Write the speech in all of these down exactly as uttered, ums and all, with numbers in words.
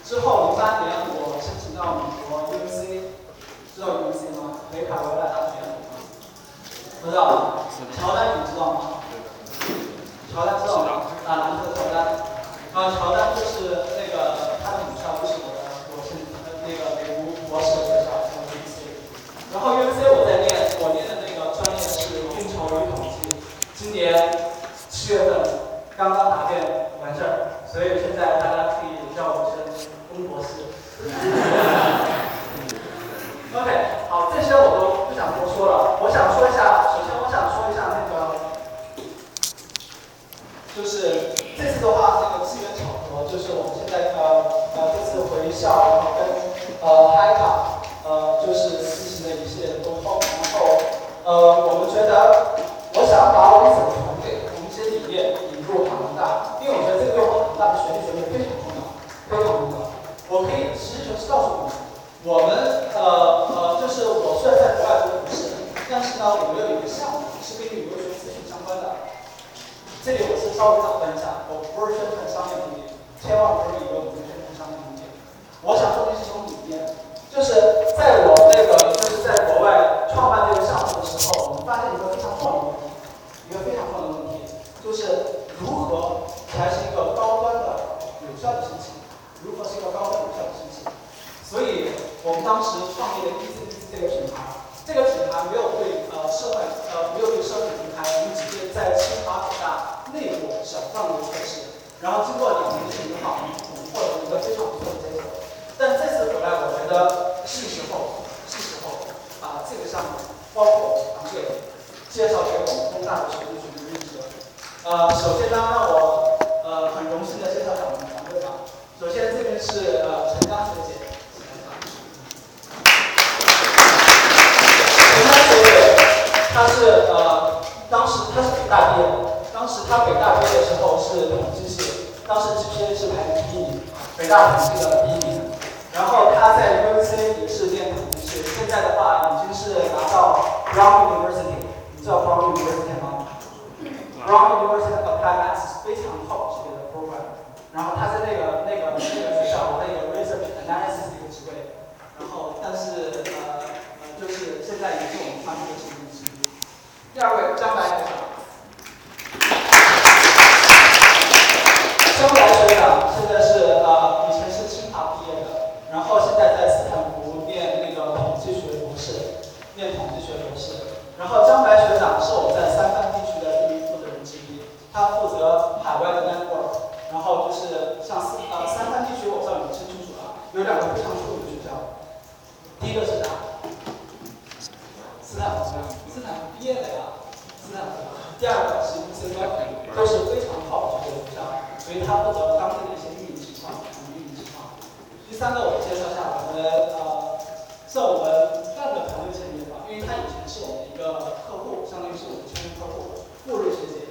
之后零八年我申请到美国 U C， 知道 U C 吗？北卡罗来纳大学。不知道。乔丹你知道吗？乔丹知道吗？啊，篮球乔丹。啊，乔丹就是那个他的母校就是我的，我是那个美国博士的学校，叫 U C。然后 U C 我在念，我念的那个专业是运筹与统计，今年七月份刚刚答辩完事儿，所以现在大家可以叫我一声龚博士。OK， 好，这些我都不想多说了。我想说一下，首先我想说一下那个，就是这次的话，那个机缘巧合，就是我们现在呃呃这次回校，然后跟呃嗨卡呃就是进行了一系列的沟通，然后呃我们觉得，我想把我们整个团队，我们一些理念引入杭大，因为我觉得这个对我们杭大的学弟学妹非常重要，非常重要。我可以实事求是告诉你们。我们呃呃，就是我虽然在国外读博士，但是呢，我们有一个项目是跟留学咨询相关的。这里我是稍微打断一下，我不是宣传商业秘密，千万不是以为我们宣传商业秘密。我想说的是一种理念，就是在我那个就是在国外创办这个项目的时候，我们发现一个非常重要的问题，一个非常重要的问题，就是如何才是一个高端的有效的申请，如何是一个高端有效的申请。所以我们当时创立了 E C B C 这个品牌，这个品牌没有对呃社会呃没有对社会平台，我们直接在清华北大内部小范围测试，然后经过两年的训练后，我们获得了一个非常不错的结果。但这次回来，我觉得是时候是时候把这个项目包括团队介绍给我们东大的学弟学妹认识。呃，首先呢，让我呃很荣幸的介绍一下我们团队吧。首先这边是呃陈江学姐。陈丹学姐，她是呃，当时她是北大毕业的，当时她北大毕业的时候是统计系，当时 G P A 是排第一名，北大统计的第一名。然后她在 U C 也是念统计系，现在的话已经是拿到 Brown University， 你知道 Brown University 吗 ？Brown University of Applied Maths 非常 top 级别的 program。然后她在那个那个那个学校拿了一个 research analysis 的一个职位，然后但是呃。就是现在也是我们团队的成员之一。第二位张白学长，张白学长现在是呃以前是清华毕业的，然后现在在斯坦福念那个统计学博士，念统计学博士。然后张白学长是我们在三藩地区的第一负责人之一，他负责海外的 network， 然后就是像斯呃三藩地区，我不知道你们清不清楚啊，有两个非常出名的学校，第一个是啥？斯坦福，斯坦福毕业的呀，斯坦福。第二个是 U C Berkeley， 都是非常好的学校，所以他负责当地的一些运营情况，运营情况。第三个，我介绍一下我们呃，是我们半个团队成员吧，因为他以前是我们一个客户，相当于是我们签约客户，顾瑞学姐。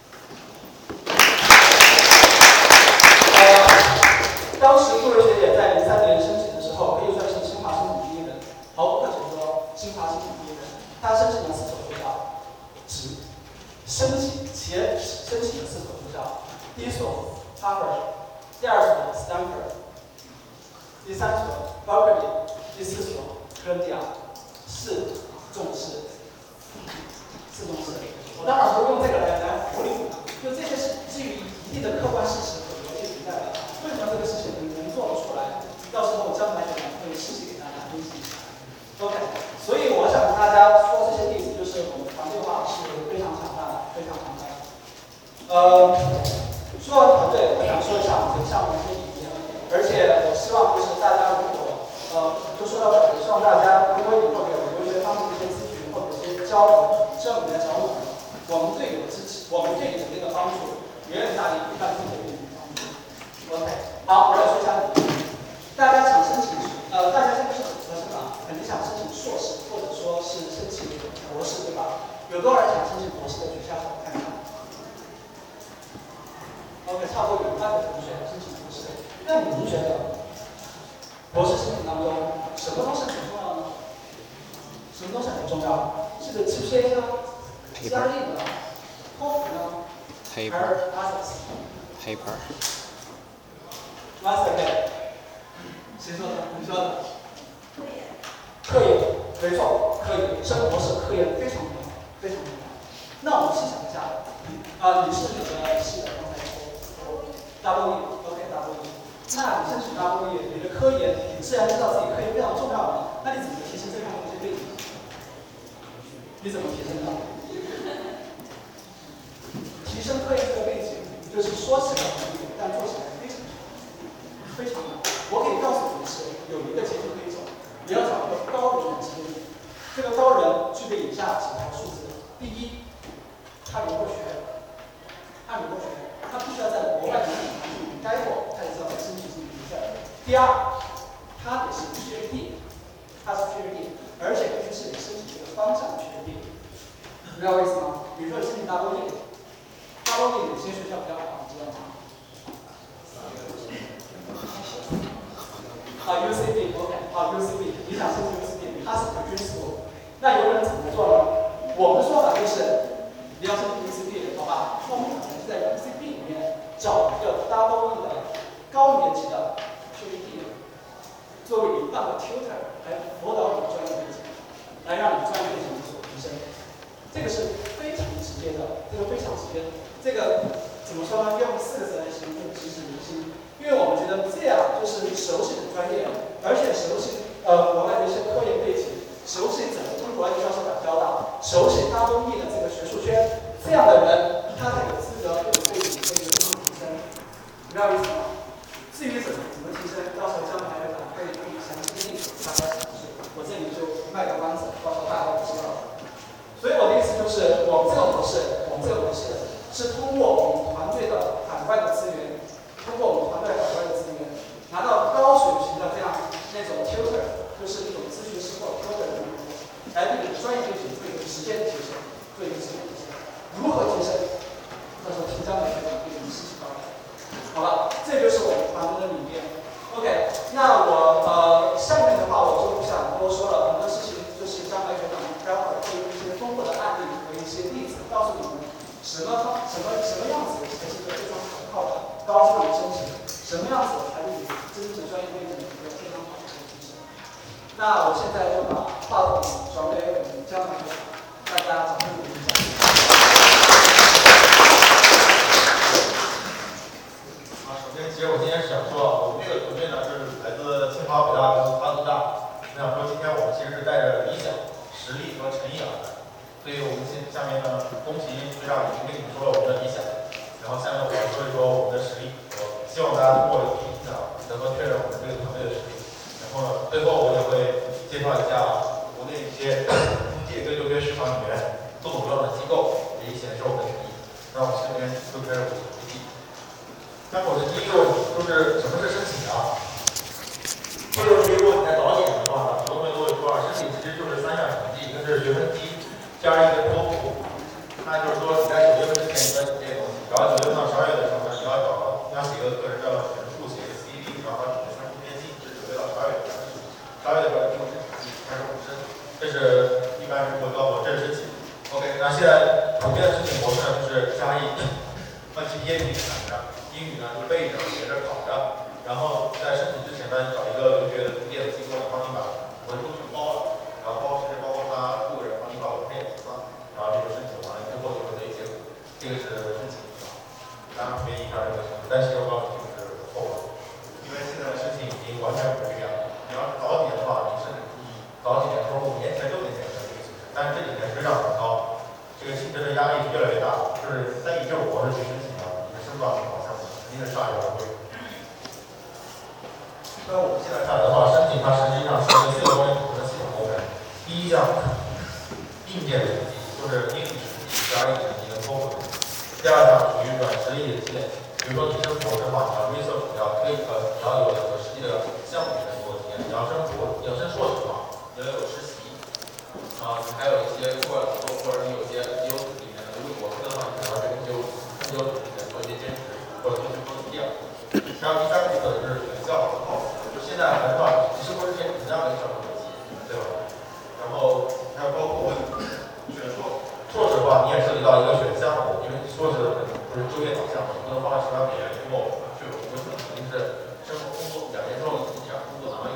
呃，当时顾瑞学姐在零三年申请的时候，可以算是清华申请第一人，毫不客气说，清华申请第一人。他申请了四所学校，只申请且申请了四所学校，第一所 Harvard， 第二所 Stanford， 第三所 Berkeley， 第四所哥伦比亚，是重视，是重视。我当然不用这个来来鼓励你们，就这些是基于一定的客观事实和逻辑存在的。为什么这个事情能做得出来？到时候将来可能会细细给大家分析一下。OK， 所以我想跟大家说这些例子，就是我们团队化是非常强大的，非常强大的。呃，说完团队，我想说一下我们这个项目的一些理念，而且我希望就是大家如果呃，就说到这里，希望大家如果以后有留学方面的一些咨询或者一些交流，需要你来找我们，我们对你的支持，我们对你的那个帮助，远远大于一般同学对你的帮助。OK， 好，我来说一下理念。大家想申请，呃，大家现在是本科生啊，肯定想申请硕士，或者说是申请博士，对吧？有多少人想申请博士的举下手看看 ？OK， 差不多有一半的同学申请博士。那你们觉得，博士申请当中，什么东西很重要呢？什么东西很重要？是个 G P A 呢？压力呢？托福呢？还是 others？ Paper。 Master K。 谁说的？你说的。科研，没错，科研，生博士科研非常重要，非常重要。那我们细想一下，啊、呃，你是哪个系的？刚才说大多艺 ，OK， 大多艺。那你申请大多艺，你的科研，你自然知道自己科研非常重要嘛？那你怎么提升这方面的一些背景？你怎么提升的？提升科研这个背景，就是说起来容易，但做起来非常非常难。我可以告诉你的是，有一个捷径可以走，你要找一个高人的经历。这个高人具备以下几条数字：第一，他留过学，他留过学，他必须要在国外的环境里面待过，才知道申请这个比赛。第二，他得是 PhD， 他是 PhD， 而且必须是你申请这个方向的 PhD。明白我意思吗？比如说你申请大多艺，大多艺哪些学校比较好，你知道吗？啊 ，U C B，OK， 啊 ，U C B， 你想申请 U C B， 它是 Graduate School， 那有人怎么做呢？我们的说法就是，你要申请 U C B， 好吧？那我们可能是在 U C B 里面找一个大多艺的高年级的 PhD， 作为你当个 tutor 来辅导你的专业背景，来让你专业背景有所提升。这个是非常直接的，这个非常直接的，这个怎么说呢？用四个字来形容，就直指民心。因为我们觉得这样就是熟悉你的专业，而且熟悉呃国外的一些科研背景，熟悉怎么跟国外的教授打交道，熟悉大多艺的这个学术圈，这样的人他才有资格对你背景可以有所提升，明白我意思吗？至于怎么怎么提升，到时候将来会长会给你详细的例子，大家详细，我这里就卖个关子，到时候大家都知道了。所以我的意思就是，我们这个模式，我们这个模式是通过我们团队的海外的资源，通过我们团队海外的资源，拿到高水平的这样那种 tutor， 就是那种咨询师或 tutor 的能力，来对你的专业背景做一个直接的提升，做一个直接的提升。如何提升？到时候听张磊学长给你们细细道来。好了，这就是我们团队的理念。OK， 那我呃下面的话我就不想多说了，很多事情就是张磊学长待会儿会用一些丰富的案例和一些例子告诉你们什么什么什么样子才是一个非常可靠的高质量的申请，什么样子才是你真正专业背景的一个非常好的提升。那我现在就把话筒转给我们江老师，大家掌声鼓励一下。 啊，首先，其实我今天是想说，我们这个团队呢是来自清华、北大跟哈工大。我想说，今天我们其实是带着理想、实力和诚意而来。所以我们现下面呢，恭喜队长已经跟你们说了我们的理想，然后下面我要说一说我们的实力。我希望大家通过这个评奖能够确认我们这个团队的实力。然后呢，最后我也会介绍一下国内一些中介跟留学市场里面做主要的机构，也显示我们的诚意。那我们这边就开始我的回击。那我的第一个问题就是什么是申请啊？这个问题如果你在早几年的话，很多朋友都会说啊，申请其实就是三项成绩，一个是学分低。加上一个托福，那就是说你在九月份之前你要写这些东西，然后九月份到十二月的时候呢，你要找你要写个个人的陈述，写个 C V， 然后把你的三部编辑，是九月到十二月的事情。十二月的时候你用申请开始五申，这是一般如果叫做正申请。OK， 那现在普遍的申请模式呢就是加一，那 G P A 你攒着，英语呢就背着学着考着，然后在申请之前呢找一个留学的中介的机构呢帮你把文书全包了，然后包甚至包括他雇人帮你把文件也做了。然后这个申请完了之后就会得以结果，这个是申请啊，当然可以按照这个程序，但是我告诉你就是错误的，因为现在的申请已经完全不是这样了。你要是早几年的话，你甚至你早几年说五年前、六年前的这个形式，但是这几年水涨船高，这个竞争的压力是越来越大，就是在以这种模式去申请的，你是申不到这个项目，肯定是上一个会。那我们现在看来的话，申请它实际上是一个四个方面组成的系统工程，第一项。硬件成绩就是英语成绩、加英成绩跟托福成绩。第二项属于软实力的积累，比如说你升博士的话，你要 research， 你要推呃，你要有这个实际的项目里面做经验；你要升博，你要升硕士的话，你要有实习。啊，你还有一些课，或者你有些研究组里面的，如果博士的话，你可能要去研究研究组里面做一些兼职，或者做一些做实践。然后第三部分就是选校和考试，就现在很少，其实不是这怎样的小问题，对吧？然后还有包括选硕硕士的话，你也涉及到一个选项目，因为硕士不是就业导向嘛，不能花十万美元之后去有一个肯定是生活工作两年之后你想工作哪里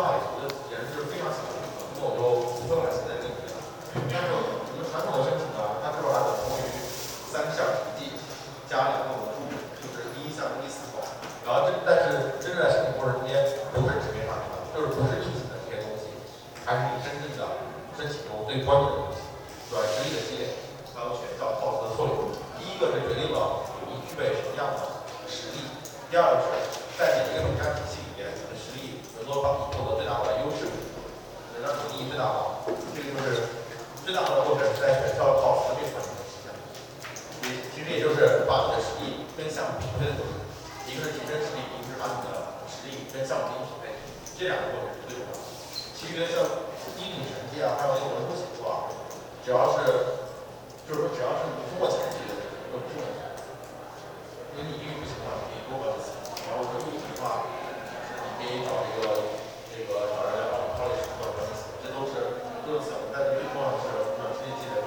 上海图的也是非常喜欢这个，那我就不分了现在这个。但是我们传统的申请呢，它最后还等同于三个项实际加两个文助，就是第一项跟第四项。然后这但是真正在申请过程中间不是纸面上的，就是不是硬性的这些东西，还是你真正的申请中最关键的东西，软实力的积累，还有选校套词的策略。第一个是决定了你具备什么样的实力，第二个是在每一个评价体系里面，你的实力能够帮你获得最大的优势，能让你利益最大化。这个就是最大的过程是在选校套词这方面的体现。也其实也就是把你的实力跟项目匹配的过程，一个是提升实力，一个是把你的实力跟项目进行匹配，这两个过程是最重要的。其余的像英语成绩啊，还有那个文书写作啊，只要是就是说只要是你通过前几的都不是问题。因为你英语不行的话，你可以多考几次。然后文书的话，你可以找这个这个找人来帮你抄一次或者帮你写，这都是都是小的，但是最重要的是软实力积累。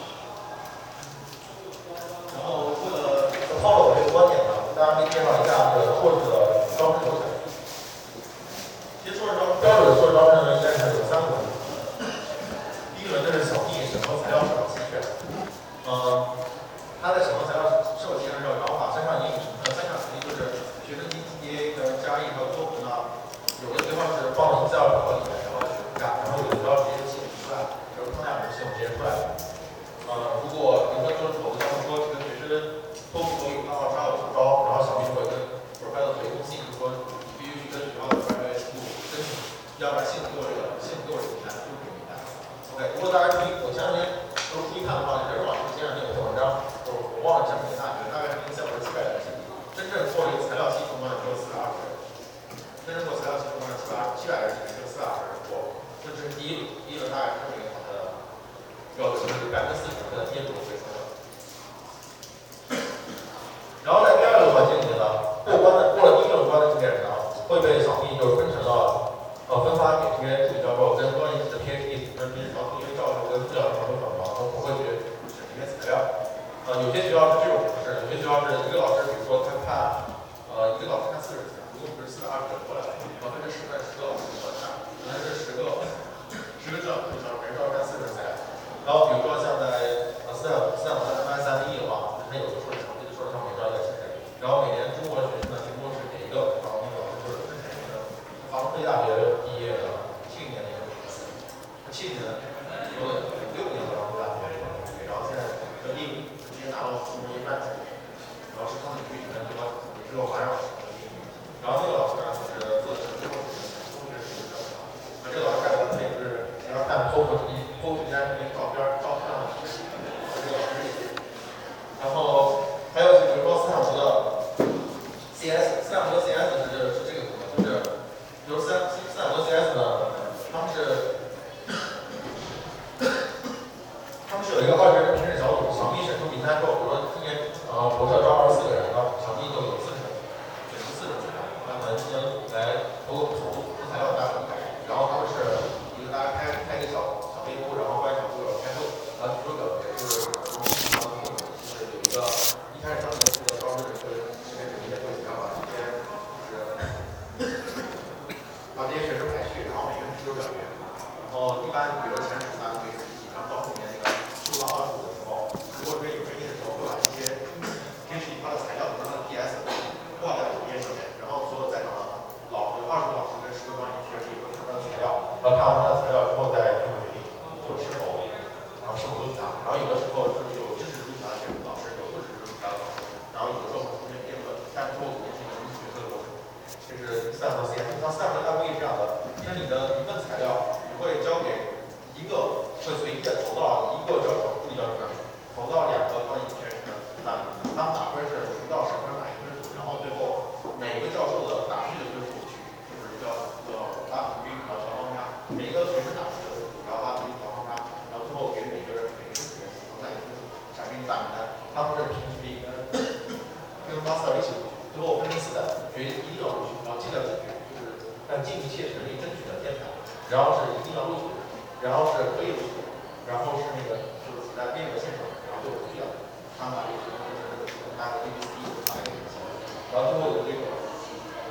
然后为了 follow 我这个观点呢，大家可以介绍一下这个硕士的招生流程。其实硕士招标准的硕士招生呢，应该是有三个轮。第一个轮就是小弟审核材料设计选，呃，他在审核材料设计的时候，然后把三项英语成分，三项成绩就是学生 G P A 跟加一和多文呢，有的地方是放到资料表里面，然后选一下，然后有的时候直接系统出来，比如框架模系统直接出来。呃，如果比如说就是否则他们说这个学生托福口语八号沙有招，然后小弟会跟不是发到回封信，就说你必须去跟学校的专业部申请，要不然系统给我这个系统给我这个名单就不给名单。OK， 如果大家注意，我前两天如果注意看的话，人老师前两天有篇文章，就是我忘了讲给大学，大概是零下五十七百人，真正做这个材料系统呢只有四百二十人，真正做材料系统呢七百七百人里面只有四百二十人过，这只是第一轮，第一轮大概是这么一个好的标准，就是百分之四十的业主会说的。然后在第二个环境里面呢，过关的过了第一轮关的这些人呢，会被小弟就分成了呃分发给这些助理教授跟高年级的 PhD， 就是平时调一些教授跟副教授都找着，都不会去审这些材料。呃，有些学校是这种模式，有些学校是一个老师，比如说他看呃一个老师看四十次，如果不是四百二十人过来，百分之十分十个老师过来看，可能是十个十个教授每个教授看四十材料。然后比如说像在呃斯坦斯坦福的 M S M E 的话，它有的硕士成绩的硕士上面招一个新人，然后每年中国的学生呢，顶多是给一个，然后那个就是之前那个华东科技大学毕业的七零年的一个七零年有六年的华东大学，然后现在本地直接拿到中国一半，然后是他们局里面这个也是个华人老师，然后那个老师呢就是做的是中国学生，中学是比较少，那这个老师干的也是你要看脱口成绩。后期家那照片照片上的学习，这个老师，然后还有比如说斯坦福的 C S， 斯坦福的 C S 是是这个什么？就是比如斯坦斯坦福的 C S 呢，他们是他们是有一个二十人评审小组，场地审出名单之后，比如说今年呃博士招二十四个人，然后场地就有四十人，选出四十人，他们进行来投投投材料大概一百人，然后他们是一个大家开开一个小。微博，然后关小组有开会，然后举手表决，就是从平常的过程，就是有一个一开始上面负责招生的人会这边有一些会，然后把这些就是把这些学生排序，然后每个人举手表决，然后一般比如前十三个是一，然后到后面那个数到二十五的时候，如果这边有争议的时候，会把这些根据他的材料和他的 P S 挂在主页上面，然后所有在场的老师、二十个老师跟十个专业学生都看他的材料，然后看完他的材料之后再做决定。是否，然后是否录取他，然后有的时候是有支持录取他的学生老师，有不支持录取他的老师，然后有的时候会出现辩论，但最后肯定是一个人决策的过程。这是斯坦福 C S， 像斯坦福大会议这样的，就是你的一份材料，你会交给一个会随意的投到一个教授助理教授那里，投到两个关于学生那里，他们打分是十到十分打一分数，然后最后每个教授的打序的分数取，就是叫叫拉平均和调方差，每一个学生打序的分数，然后拉平均调方差。然后最后给每个人每个人选出来一个闪给你大名单，他们是平时跟跟 master 一起录取，最后分成四等，决一定要录取，然后尽量解决，就是按尽一切实力争取的天才，然后是一定要录取，然后是可以录取，然后是那个就是在辩论现场，然后就不需要，他们把这个就是他的 A B C D 都发给你，然后最后有这个一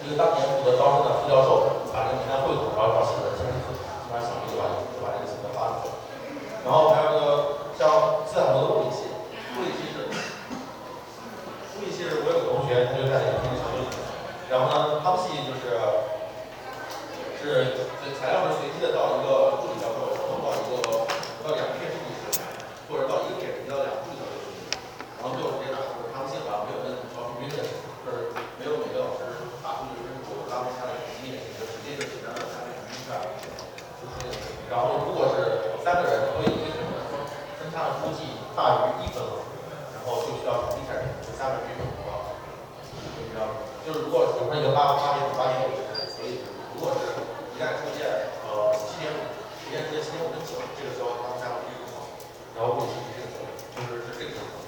一个当年负责招生的副教授把这个名单汇总，然后找新人签字，基本上小米就把就把这个新闻发出去了。然后还有这个像斯坦福的物理系，物理系是物理系是我有个同学，他就在那个天津小学里面，然后呢，他们系就是是材料是随机的到一个助理教授，然后到一个到两个 PhD 师，或者到一个 PhD 到两个助理教授，然后最后直接拿出他们系好像没有跟招聘军的，就是没有每个老师打出就是我拉不下来几点，就直接就简单的下面平均出来，就是然后如果是三个人对一个人分分差的估计大于一分了，然后就需要重新开始，就三个人对比啊，就这样，就是如果比如说一个八八点五八点五，所以如果是一旦出现呃七点五，一旦出现七点五跟九，这个时候他们才会对比好，然后物理系这个时候就是是这个情况。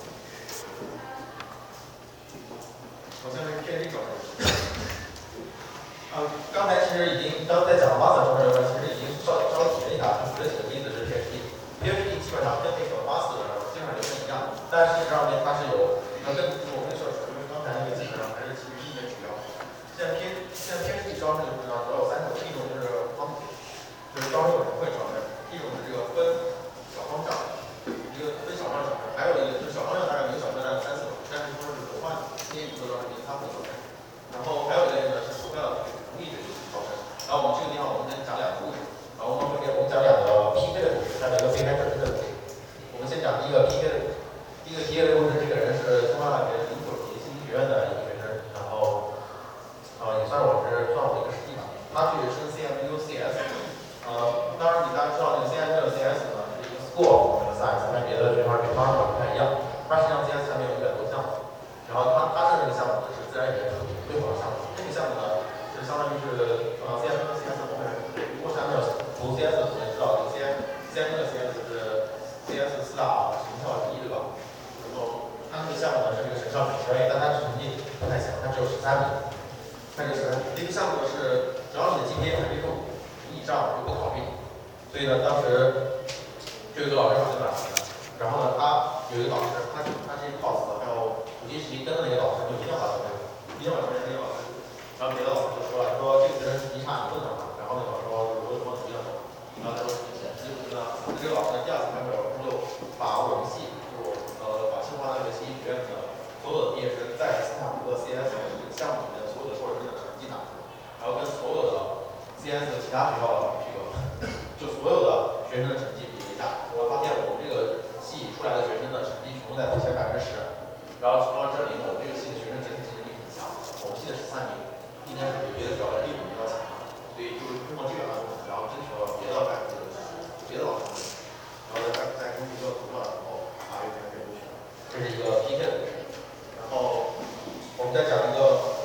我现在是 PhD 转的。呃，刚才其实已经刚在讲 master 上面的时候，其实已经稍稍微提了一下，举了几个例子是 PhD。PhD 基本上跟那个 master 基本上流程一样，但事实上面它是有呃跟我跟你说，因为刚才那个基本上还是其实一点主要。现在 P 现在 PhD 招生的主要主要有三种，一种就是方，就是招生委员会招生，一种是这个分小方向，一个分小方向，还有一个就是小方向大概每个小方向三四种，但是说是轮换进一步的招生给他负责。然后还有一类呢是投票无意决定招生。然后我们这个地方我们先讲两个故事，然后我们给我们讲两个 P K 的故事，再来一个被开者的故事。我们先讲第一个 P K 的故事。第一个 P K 的故事，这个人是清华大学零九级信息学院的一个学生，然后呃也算是我是算我的一个师弟吧。他去升 C M U C S， 呃，当然你大家知道那个 C M U C S 呢是一个 school science， 跟别的学校 department 不太一样。它实际上 C S 下面有一百多项目，然后他他的这个项目呢是自然语言特对口的项目。这个项目呢是相当于是呃 C M U 和 C S 后面，如果还没有读 C S 的同学知道，这个 C M C M U 的 C S 是 C S 四大神校之一，对吧？然后他那个项目呢是这个神校美专业，但他成绩不太行，他只有十三名。那个是这个项目呢是只要你的 G P A 还没够五以上就不考虑。所以呢，当时就有一个老师把这拿出来，然后呢，他有一个导师，他他是一个 cos 的，还有五级实习跟的那个导师就一定要把这个，一定要把这个老师。然后别的老师就说了，说这个人成绩差，你不能让他。然后那个老师说，我有什么不一样的？然后他说，其实呢，这个老师呢，第二次开会，老师就把我们系，就呃，把清华大学信息学院的所有的毕业生在斯坦福的 C S 这个项目里面所有的硕士生的成绩拿出来，然后跟所有的 C S 其他学校的这个，就所有的学生的成绩比了一下，我发现我们这个系出来的学生的成绩全部在前百分之十，然后从而证明我们这个系的学生整体竞争力很强，我们系的十三名，应该是比别的学校的第五名要强，所以就是通过这个案例，然后争取了别的百分之别的老师，然后在在公布这个投票的时候，把这个给录取了，这是一个 P K 的故事。然后我们再讲一个，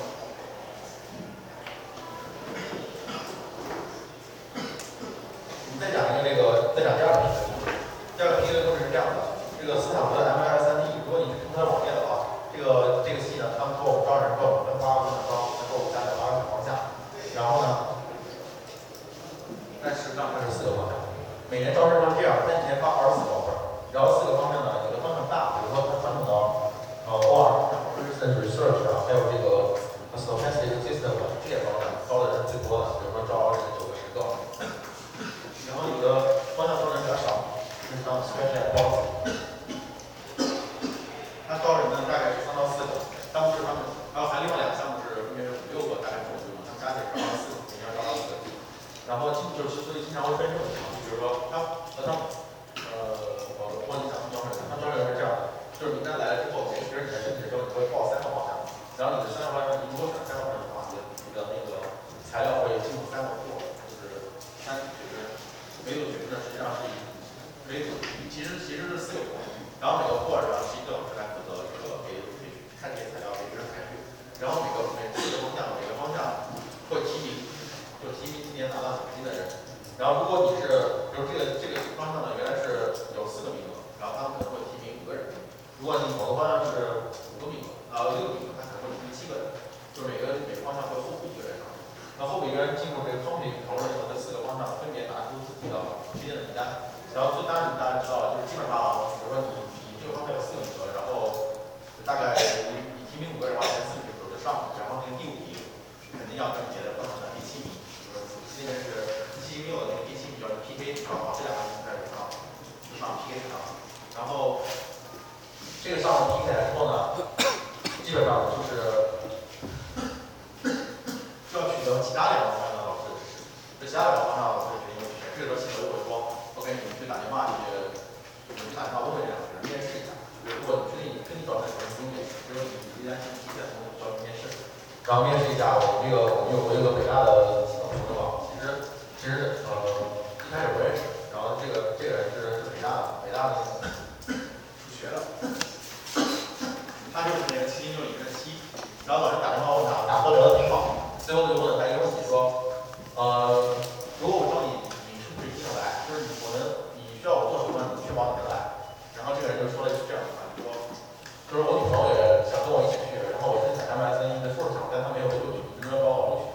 我们再讲一个这个，再讲第二个 P K 的故事。第二个 P K 的故事是这样的，这个斯坦福的 M L 三 D， 如果你是看它网页的话，这个这个系呢，他们说我们招人说我们分发我们招，他说我们下载八个小方向，然后呢，但事实上它是四个方向，每年招生是这样，三年发二十四个 offer，然后四个方向呢，有的方向大，比如说它传统的呃 O R Business Research 啊，还有这个 Stochastic System 这些方向招的人最多的，比如说招人九个十个，然后有的方向招人比较少，就是像 Special Policy， 它招人呢大概是三到四个，当时他们，然后还另外两个项目是分别是五六个，大概是五个，他们加起来招到四个，每年招到四个。然后经就是所以经常会出现这种情况，比如说他和他们呃我忘记讲他们招生人，他们招生人是这样的，就是名单来了之后，每个学生你来申请的时候，你会报三个方向，然后你的三个方向，你如果选三个方向的话，你的你的那个材料会进入三个库，就是三个学生，每个学生呢实际上是以每组其实其实是四个库，然后每个库上是一个老师来负责这个给看这些材料给学生排序，然后每个每四个方向每个方向会提名。就提名今年拿到奖金的人，然后如果你是，比如这个这个方向呢，原来是有四个名额，然后他们可能会提名五个人。如果你某个方向是五个名额，啊六个名额，他可能会提名七个人，就每个每个方向会候补一个人上去。然后每个人进入这个 committee 讨论以后，这四个方向分别拿出自己的推荐的名单。然后最当然大家知道，就是基本上，比如说你你这个方向有四个名额，然后大概你你提名五个人的话，前四名就就上了，然后那个第五名。 肯定要跟别的不同的 A 七米，就是现在是一七一六的那个 A 七米，就是 P K 然后这两个人开始上就上 P K 上，然后这个上了 P K 之后呢，基本上就是需要取得其他两个方向的老师的支持，这其他两个方向老师的决定是谁？这个时候系统就会说 ，OK， 你们去打电话去，你们去打电话问问这两个人面试一下。如果你确定跟你招生成功的，只有你依然提前从招生面试，然后面试一下我们这个我们有我有个北大的系统说的嘛，其实其实呃一开始不认识，然后这个这个人是是北大的北大的数学的，他就是那个七零六里面的七，然后老师打电话问他，打都聊得挺好，最后就问了他一个问题说，呃如果我招你，你是不是一定来？就是我能你需要我做什么，你确保你能来？然后这个人就说了一句这样的话，就说，就是我女朋友也想跟我一起去，然后我申请 M S N 的硕士生，但她没有被录取，你能不能帮我录取？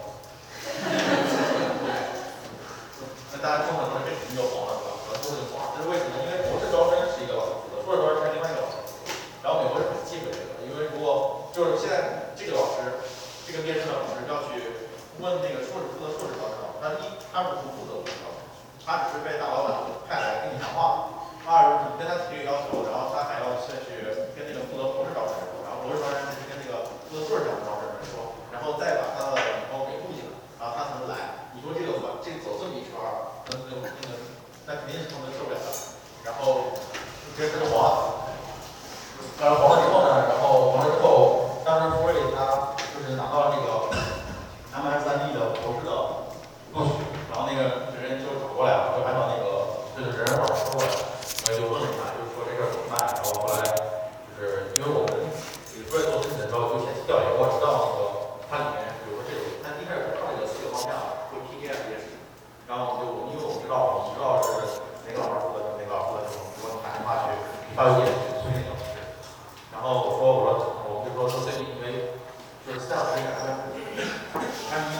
那大家听了这肯定就黄了，是吧？可能都是黄，这是为什么？因为博士招生是一个老师负责，硕士招生是另外一个老师负责。然后美国是很忌讳这个，因为如果就是现在这个老师，这个面试的老师要去问那个硕士负责硕士招生，那一他是不负责博士招生，他只是被大老板派来跟你谈话。二，你跟他提这个要求，然后他还要再去跟那个负责博士招生人说，然后博士招生人是跟那个负责硕士招生人说，然后再把他的女朋友给录进来，然后他才能来。你说这个吧，这个走这么一圈儿，那那那个那肯定是他们受不了的。然后直接他就黄了。然后黄了之后呢，然后黄了之后，当时福瑞他就是拿到了这个 M S 三 D 的博士的录取，然后那个人就找过来了，就按照那个就是人人网说过来。就问了一下，就是说这事儿怎么办？然后后来就是因为我们给出来做申请的时候，就前期调研过，知道那个它里面，比如说这个，它一开始知道这个四个方向会 P K 这些事情，然后我们就我们因为我们知道我们知道是哪个老师负责哪个老师负责，我们打电话去发邮件去催那个老师，然后我说我说我们就说说最近因为就是四小时给他们他一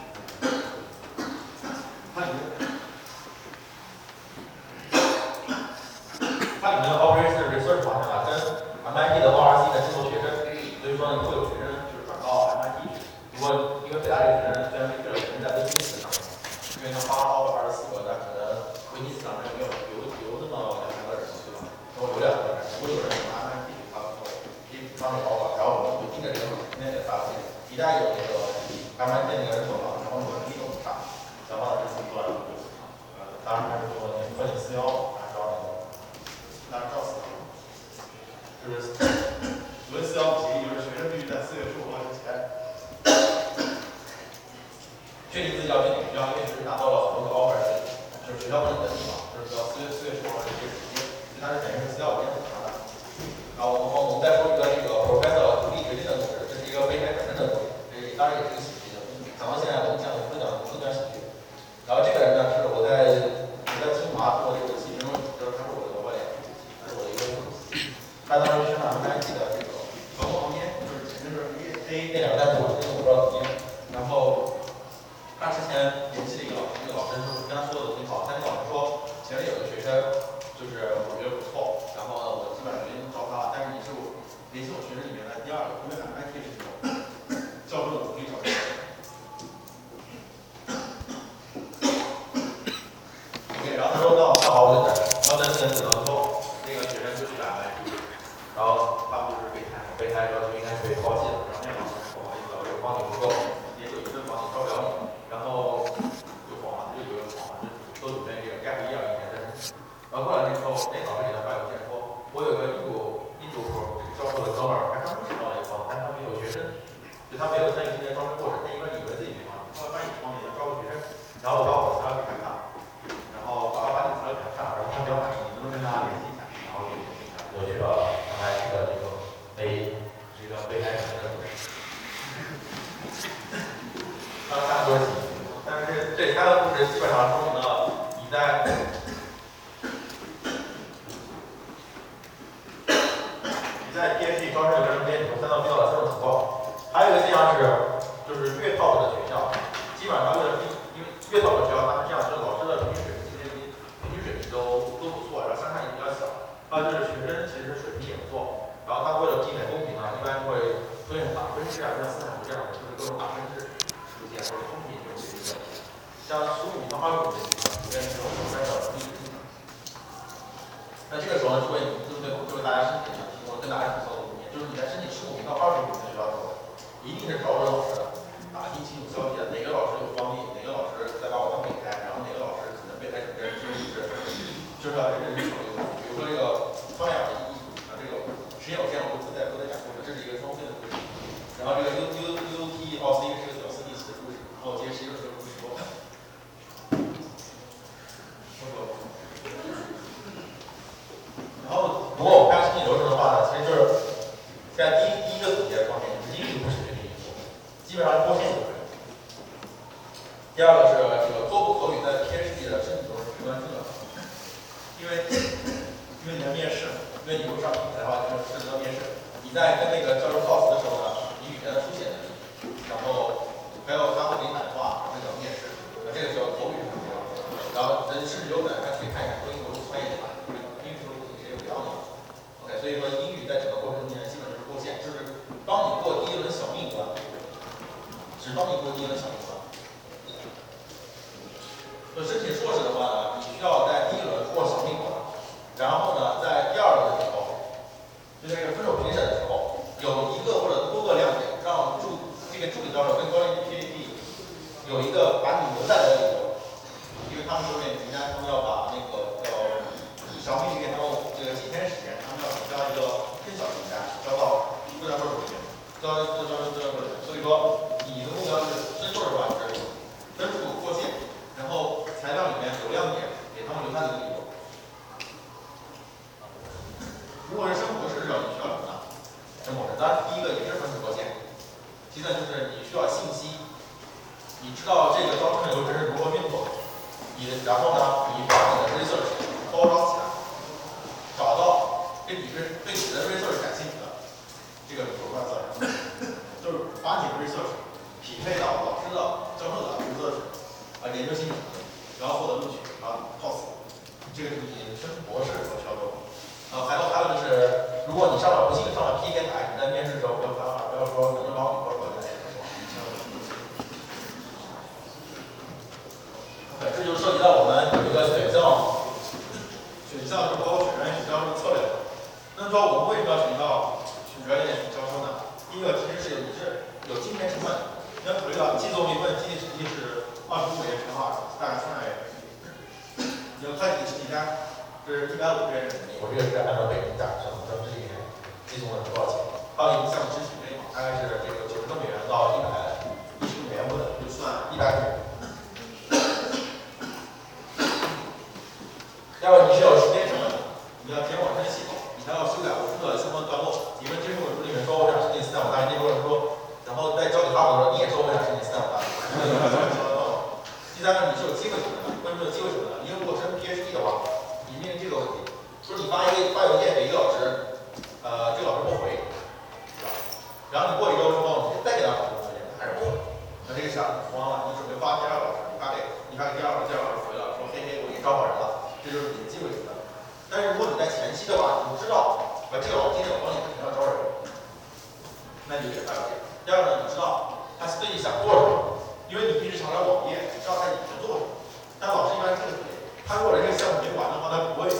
它里面。它里面的 operation research 方向啊，跟 M I T 的 O R C 在接受学生，所以说呢会有学生就是转到 M I T 去。如果因为北大这个学生虽然没这个学生在威尼斯上面，因为他发了 offer 二十四个，但可能威尼斯上面没有留留那么两三个人，对吧？然后留两个人，如果有人从 M I T 去发之后，可以发给 offer，然后我们会盯着这个今天给发过去，一旦有那个 M I T 那个人走了，然后我们立刻补上，然后呢这次做了呃，当然还是做那个科技四幺，按照那个。当然照四幺，就是所谓四幺比例，就是学生必须在四月十五号之前确定自己要去哪个学校，因为确实拿到了很多个 offer，就是学校不能等你嘛，就是要四月四月十五号这个时间，它是等于是四幺五天补上的。然后我们我们再说一个这个 professor 独立决定的故事，这是一个备胎本身的故事，这当然也是个喜剧的。讲到现在，我们讲我们讲的不是段喜剧。然后这个人呢，是我在我在清华做这个戏评论，就是他是我的我脸。他当时是上 M I T 的这个合作旁边，就是前面就是 A 那两个单词，我这个我不知道怎么念。然后他之前联系了一个老师，那个老师就是跟他说的挺好，但那个老师说前面有个学生就是我觉得不错，然后呢我基本上决定招他，但是你是我联系我学生里面的第二个，因为 M I T 是这种教授的独立招生。OK， 然后他说那那好，我就等，然后等等等到之后，那个学生就去 M I T。然后他们就是备胎，备胎要求应该是被抛弃了，然后那个老师说不好意思，我这个帮你不够，也有一份帮你招不了你，然后就黄了，就有人黄了，就都准备这个 gap year 一年的申请。然后过来那时候，那老师给他发邮件说，我有个印度印度教授的哥们儿，还刚申请到了一个方，但他没有学生，就他没有参与今年招生过程，他应该以为自己没方，后来发现方面要招个学生，然后我把我的资料给他看，然后把把你资料给他看，然后他比较满意，你能不能跟他联系一下，然后就我去了。这个这个备这个备胎的故事，当然多喜，但是这三个故事基本上说明了你在你在 P H D 招生的过程中间，你会看到遇到的三种情况。还有一个现象是，就是越 top 的学校，基本上为了因为越 top 的学校，他们这样就是老师的平均水平、平均平均水平都都不错，然后相差也比较小。还有就是学生其实水平也不错。然后他为了避免公平呢，一般会推很打分制啊，像斯坦福这样的，就是各种打分制。比像十五米到二十五米的地方，普遍是我们三角地震。那这个时候呢，就会就会就会大家申请提供跟大家提供的理念，就是你在申请十五米到二十五米的学校的时候，一定是找准老师的，打听清楚消息的，哪个老师有方力，哪个老师在把我当备胎，然后哪个老师可能备胎整个人就是就是要认真考虑的。比如说这个方面的意义啊，这个时间有限，我不再不再讲故事，这是一个双倍的故事。然后这个 U U U T 奥斯汀是个屌丝逆袭的故事，然后接着谁又是个故事说，我说，然后如果我们看申请流程的话呢，其实就是现在第一第一个总结方面，就是英语不是决定因素，基本上多线就可以。第二个是这个多补口语在 P H D 的申请中是至关重要的，因为因为你要面试，因为你不上平台的话，就涉及到面试。你在跟那个教授 cos 的时候呢，你语言的书写能力，然后还有他会给你打电话，这叫面试，那这个叫口语是重要的。然后人甚至有可能还可以看一下多英国翻译的吧，英语说不定谁也不要你。OK， 所以说英语在整个过程中间基本就是过线，就是帮你过第一轮小命关，只帮你过第一轮小命关。就申请硕士的话呢，你需要在第一轮过小命关，然后呢，在第二轮的时候，就在这个分手评审的时候，有一个或者多个亮点，让助这个助理教授跟高年级 P H D 有一个把你留下来的理由，因为他们说那人家他们要把那个叫小秘给他们这个几天时间，他们要将一个更小的名单交到各教授手里面，交交交交教授手里面，所以说你的目标是申硕的话是分数过线。然后材料里面有亮点，给他们留下一个理由。如果是升博士，你需要什么呢？升博士，当然第一个也是分数过线，其次就是你需要信息，你知道这个招生流程是如何运作的，你然后呢，你把你的 research 包装起来，找到跟你是对你的 research 感兴趣的，这个手段算什么？就是把你的 research 匹配到老师的、教授的 research。啊，研究性然后获得录取，然后 P O S， 这个是你升博士所需要做的。呃，还有还有就是，如果你上了不幸上了 P 电台，你在面试的时候不要发话，不要说能不能帮我或者我在对，这就涉及到我们有一个选项，选项是包括选专业选教授策略。那么说我们为什么要选到选专业选教授呢？第一个其实是有你是有金钱成本，你要考虑到技术一份经济实际是。二十五美元乘二，大概三百元。你要看你的实体单，这是一百五十元人民币。我这个是按照北京价算，咱们这里面计算了多少钱？还有一个项目支取费嘛，大概是这个九十个美元到一百一十个美元不等，就算一百美元。第二个，你是有时间成本的，你要填网站系统，你还要修改文书的相关段落。你们接受文书里面说我想申请斯坦福大学，那波人说，然后再交给哈佛的时候，你也说我想申请斯坦福大学。第三个，你是有机会成本的，为什么有机会成本呢？因为如果是 P H D 的话，你面临这个问题，说你发一个发邮件给一个老师，呃，这个老师不回，是吧？然后你过一周之后，你再给他发邮件，还是不回，那这个小孩子慌了，你准备发第二个老师，你发给你发给第二个，第二个老师回了，说嘿嘿，我给你招好人了，这就是你的机会成本。但是如果你在前期的话，你不知道，啊，这个老师今天我帮你肯定要招人，那你就给他发邮件。第二个呢，你知道他对你想做什么。因为你平时查查网页，你知道他以前做什么，但老师一般这个他如果这个项目没完的话，他不会，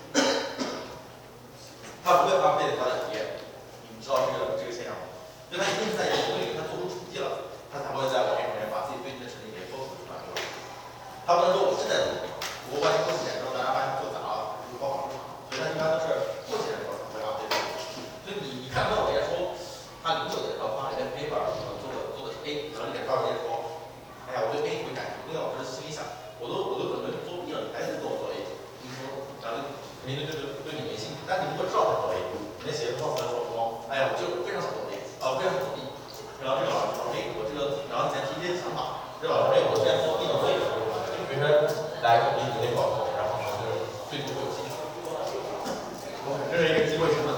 他不会发配他的体验，你知道这个这个现象吗？所以他一定是在团队里他做出成绩了，他才会在网页上面把自己最近的成绩给post出来。他不能说我正在做，我完成做起来之后，大家发现做砸了，就不好市场，所以他一般都是做起来的时候才会发配。所以你你看不到我直接说，他零九年他发了一篇 paper， 做的做的是 A， 然后你给他直接说。哎呀，我对 A 特别感兴趣，那个老师心里想，我都我都准备做 B 了，你还是跟我做 A， 你说，然后肯定对对对你没兴趣。但你如果知道他做 A， 你在写的 post 的时候说，哎呀，我就非常想做 A， 啊，非常努力。然后这个老师说，哎，我这个，然后你再提一些想法，这个老师，哎，我现在做 B 能做 A， 这个学生来肯定你那个老师，然后可能就是对你会有兴趣。这是一个机会成本。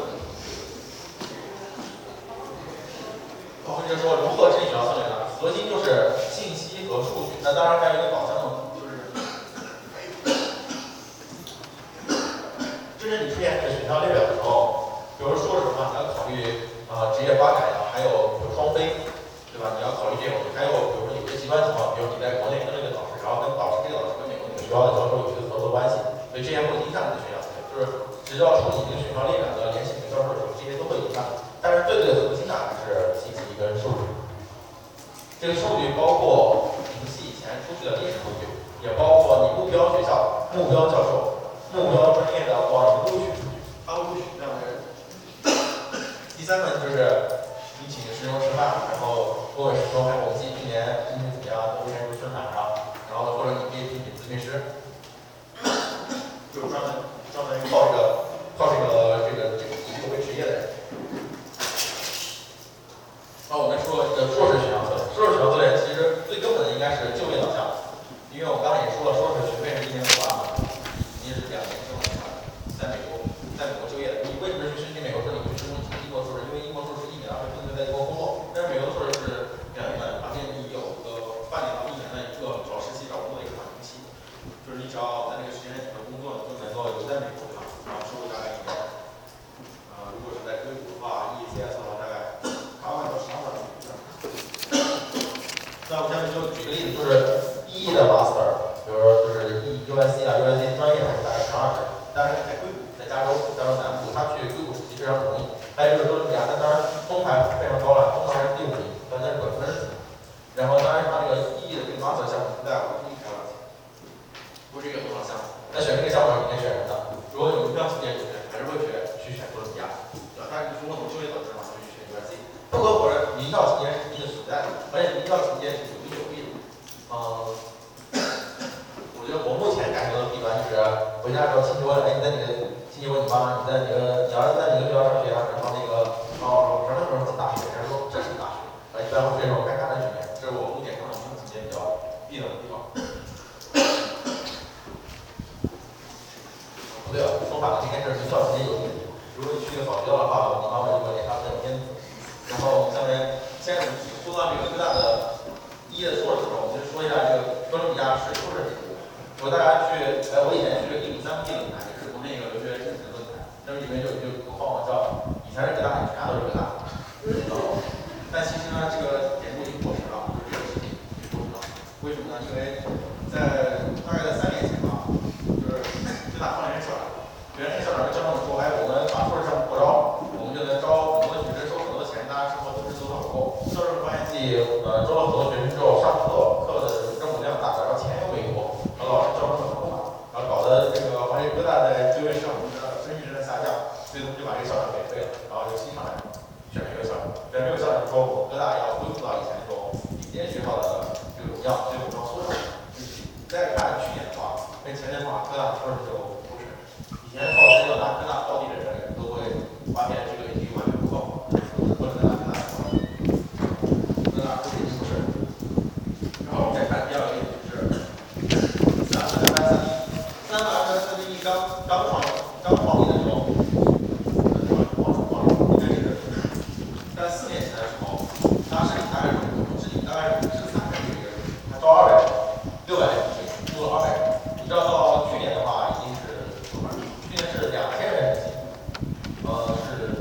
或者说如何制定学校策略呢？核心就是信息和数据。那当然还有一个导向的问题，就是就是你出现这个选项列表的时候，比如说什么，你要考虑啊、呃、职业发展呀，还有比如双非，对吧？你要考虑这种。还有比如说有些极端情况，比如你在国内跟那个导师，然后跟校的教授有一个合作关系，所以这些会影响你的选校策略，就是只要处理你这个选校列表的联系学教授的时候，这些都会影响你。但是最最核心的还是信息跟数据。这个数据包括你系以前出去的历史数据，也包括你目标学校、目标教授、目标专业的往你录取数据，他会录取这样的人。第三个就是你请师兄吃饭，然后问问师兄，哎，我们系今年今年怎么样？都年都去哪儿啊？然后或者你可以聘请咨询师，就是专门专门靠这个靠这个这个这个以作为职业的人。那我们说这个硕士选校策略，硕士选校策略其实最根本的应该是就业导向，因为我刚才也说了，硕士学费是一年五万嘛，你是两年生活下来，在美国在美国就业的，你为什么去申请美国硕士？你去申请英国硕士，因为英国硕士一年二十不能在英国工作，但是美国硕士是两年的，而且你有个半年到一年的一个找实习找工作的一个缓冲期，就是你只要在那个时间内找到工作，你就能够留在美国，对吧？然后收入大概一年，呃，如果是在硅谷的话 ，E C S 的话大概八万到十二万美元。那我下面就举个例子，就是 E 的 master， 比如说就是 E U S C 啊 ，U S C 专业的大概十二分，当然在硅谷，在加州，加州南部，他去硅谷实习非常容易。还有就是哥伦比亚，但当然中排非常高了，中排是第五名，但是本分是。然后当然他这个 E 的这个 master 项目不在我们开了，不是一个很好的项目。那选这个项目是应该选人的，如果有目标级别同学，还是会选去选哥伦比亚，对吧？但是如果从就业导致的话，就去选 U S C。不可否认，名校青年是一定存在的，而且名校青年是有利有弊的。嗯，我觉得我目前感受到的弊端就是回家之后亲戚问，哎，你在哪个亲戚问你妈，你在哪个你儿子在哪个学校上学啊？然后那个哦，什么什么什么大学，人家说这是大学，啊，一般会这种尴尬的局面，这是我目前看到名校青年比较弊端的地方。不对了，说反了，应该是名校青年有利的地方。如果你去一个好学校的话，你妈妈就会给他们片子。然后下面现在说到这个最大的一的硕士的时候，我们就说一下这个哥伦比亚是硕士制度。如果大家去，哎，我以前去这个一五三 B 论坛，也是国内一个留学申请的论坛，那里面就有一句口号叫以前是浙大，以前都是浙大。然后，但其实呢，这个点都已经过时了，就是这个事情已经过时了。为什么呢？因为在大概在三年前吧，就是浙大换了一任校长，原来那个校长跟教授们说，哎，我们把硕士项目扩招，我们就能招很多学生，收很多钱，大家生活都是都很够。教授发现自己呃招了很多学生之后，上课课的任务量大了，然后钱又没多，然后老师教授很不满，然后搞得这个华北科大在就业市场中的声誉正在下降，所以他们就把这个校长给废了，然后就新上来选这个校长，选这个校长说，我们科大要恢复到以前这种顶尖学校的这个荣耀，所以我们要缩小。再看去年的话，跟前年的话，科大硕士就不是，以前报志要拿科大保底的人都会发现这个已经完全不够，不能拿科大保底，科大硕士已经不是。然后我们再看第二个例子，就是三百三十一，三百三十一刚刚创刚创立的时候，应该是在四年前的时候，他申请大概是申请大概是三百个人，他招二百人，六百人录了二百人，你知道到去年的话已经是多少？去年是两千人申请，呃是，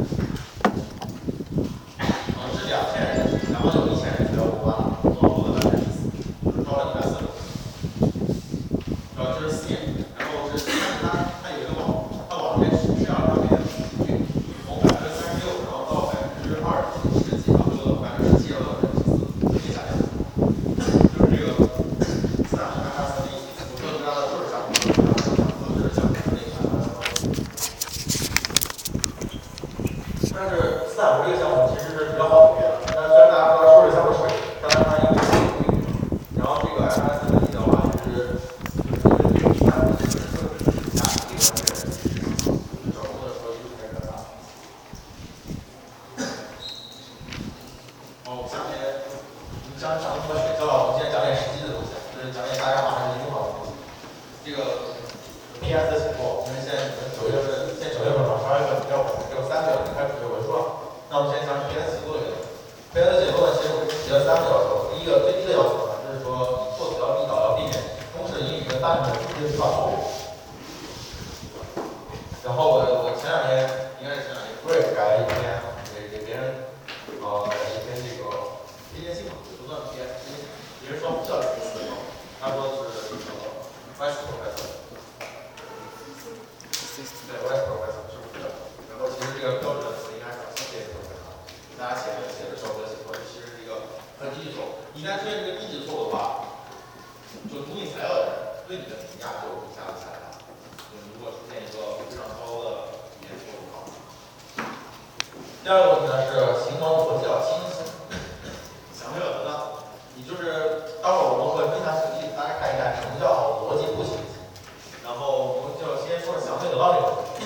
呃是两千人申请，然后有一千人需要过关了，总录了百分之十四，就是招了一百四十个。然后这是四年，然后是但是它它有一个网，它网上面是这样，它每年数据从百分之三十六，然后到百分之二十几，然后又百分之十七，然后到百分之十四，逐渐下降。就是这个斯坦福 M S D， 我说的是它的硕士项目，它的项目是那个 M S D。但是斯坦福这个项目其实是比较好解决的，但虽然大家知道硕士项目水，但是它因为规矩，然后这个 M S D 的话，其实哦，下面我们讲讲那么多学校，我们现在讲点实际的东西，就是讲点大家马上就用到的东西。这个 P S 的写作，因为现在你们九月份，现在九月份嘛，十二月份比较晚，只有三个月开始学文书了。那我们先讲 P S 写作这个。P S 写作呢，其实我提了三个要求。第一个最低的要求呢，就是说你做资料必导要避免中式英语跟大部分中式语法错误。然后我我前两天应该是前两天 Greg 改了一篇给给别人呃改了一篇这个推荐信嘛，就不断 P S 推荐信，别人说不需要这个词的时候，他说是这个 vice professor。对 vice professor 是不是？然后其实这个标准的词应该是 associate professor。大家写写的时候不要写错，这其实是一个很低级错误。一旦出现这个低级错误的话，就读你材料的人对你的评价就一下子下来了。就如果出现一个非常糟糕的语言错误的话。第二个问题呢是形容逻辑要清晰，详略得当。你就是待会儿我们会分享几个例子，大家看一看什么叫逻辑不清晰。然后我们就先说详略得当这个问题。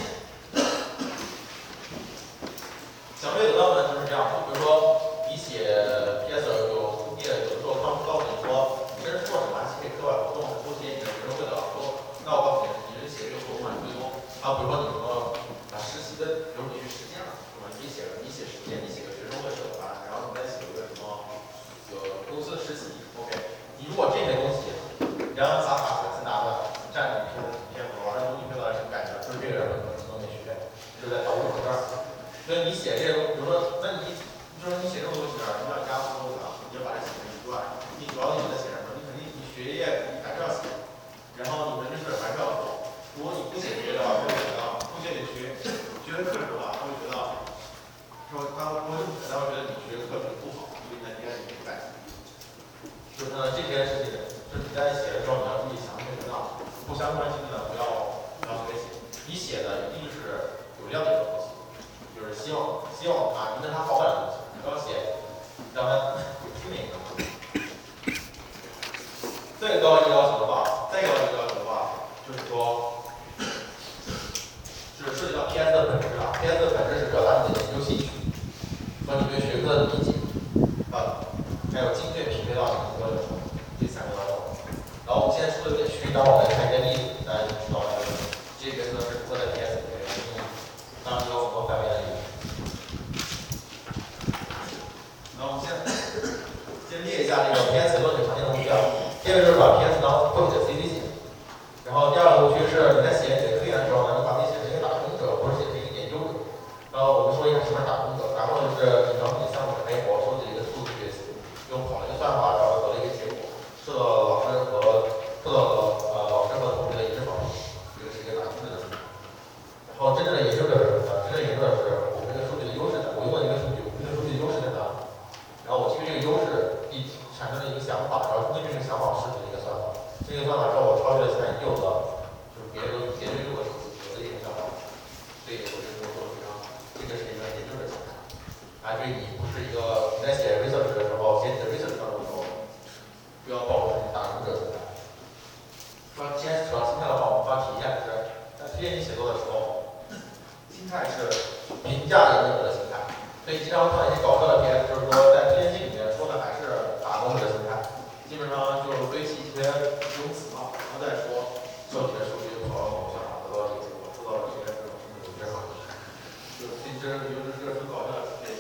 详略得当呢就是这样，就比如说你写 P S 有初页，有的时候他们告诉你说你这是做什么，写给课外活动，是做些你的学生会的活动。那我告诉你，你是写这个活动的最终。啊，比如说你说啊实习的，比如你去实践了。你写个你写实践，你写个学生会社团，然后你再写一个什么呃公司的实习 ，OK。你如果这些东西洋洋洒洒、死拿的占你篇篇幅，完了读你篇到什么感觉？就是这个人可能什么都没学，就是在捣鼓手段。所以你写这个，比如说，那你就是你写这种东西呢，你让人家不懂的，你就把这写成一段。你主要你在写什么？你肯定你学业你还是要写，然后你文字还是要做。如果你不写这个的话，他会觉得不写你学学的课程的话，他会觉得。说他会说，他会觉得你学的课程不好，因为他应该你不改。就是呢，这件事情，就是你在写的时候，你要注意详略得当，不相关性的不要不要随便写。你写的一定是有亮点的东西，就是希望希望啊，你跟他好感的东西，你不要写让他有负面影响。再高一个要求的话，再高一个要求的话，就是说，就是涉及到 P S 的本质啊 ，P S 的本质是表达你的研究兴趣。和你对学科的理解，啊，还有精确匹配到你的要求，这三个要求。然后我们现在说的有点虚，然后我们来看一个例子，大家就知道了。这个呢是做在 P S 里面用，当然有很多范围的例子。然后我们先先列一下这个 P S 论证常见的误区。第一个就是把 P S 当过去的 C D 写，然后第二个误区是你在写写科研的时候呢，你把自己写成一个打工者，或者写成一个研究者。然后我们说一下什么是打工者，打工者就是你当你项目准备我收集一个数据，用跑了一个算法，然后得了一个结果，受到了老师和受到了呃老师和同学的一致否定，这个是一个打工者的。然后真正的研究者是什么呢？真正的研究者是我们这个数据的优势在，我用了一个数据，我们这个数据的优势在哪里？然后我基于这个优势，一产生了一个想法，然后根据这个想法实施一个算法，这个算法之后我超越了现在已有的，就是别人别人用的数据，我的一个算法，所以我就说做的非常好。这个是一个研究者心态，啊，对你不是一个你在写 research 的时候，写你的 research 的时候，不要暴露出你打工者心态。说既然扯到心态的话，我们发题一下，就是在推荐你写作的时候，心态是评价研究者的心态，所以经常会看一些搞笑的片，就是说在推荐信里面说的还是打工者的心态，基本上就是堆砌一些形容词嘛，然后再说说你的数据跑了某个想法，得到了这个结果，受到了这个这种这种这种。就是这这就是这个很搞笑的类型。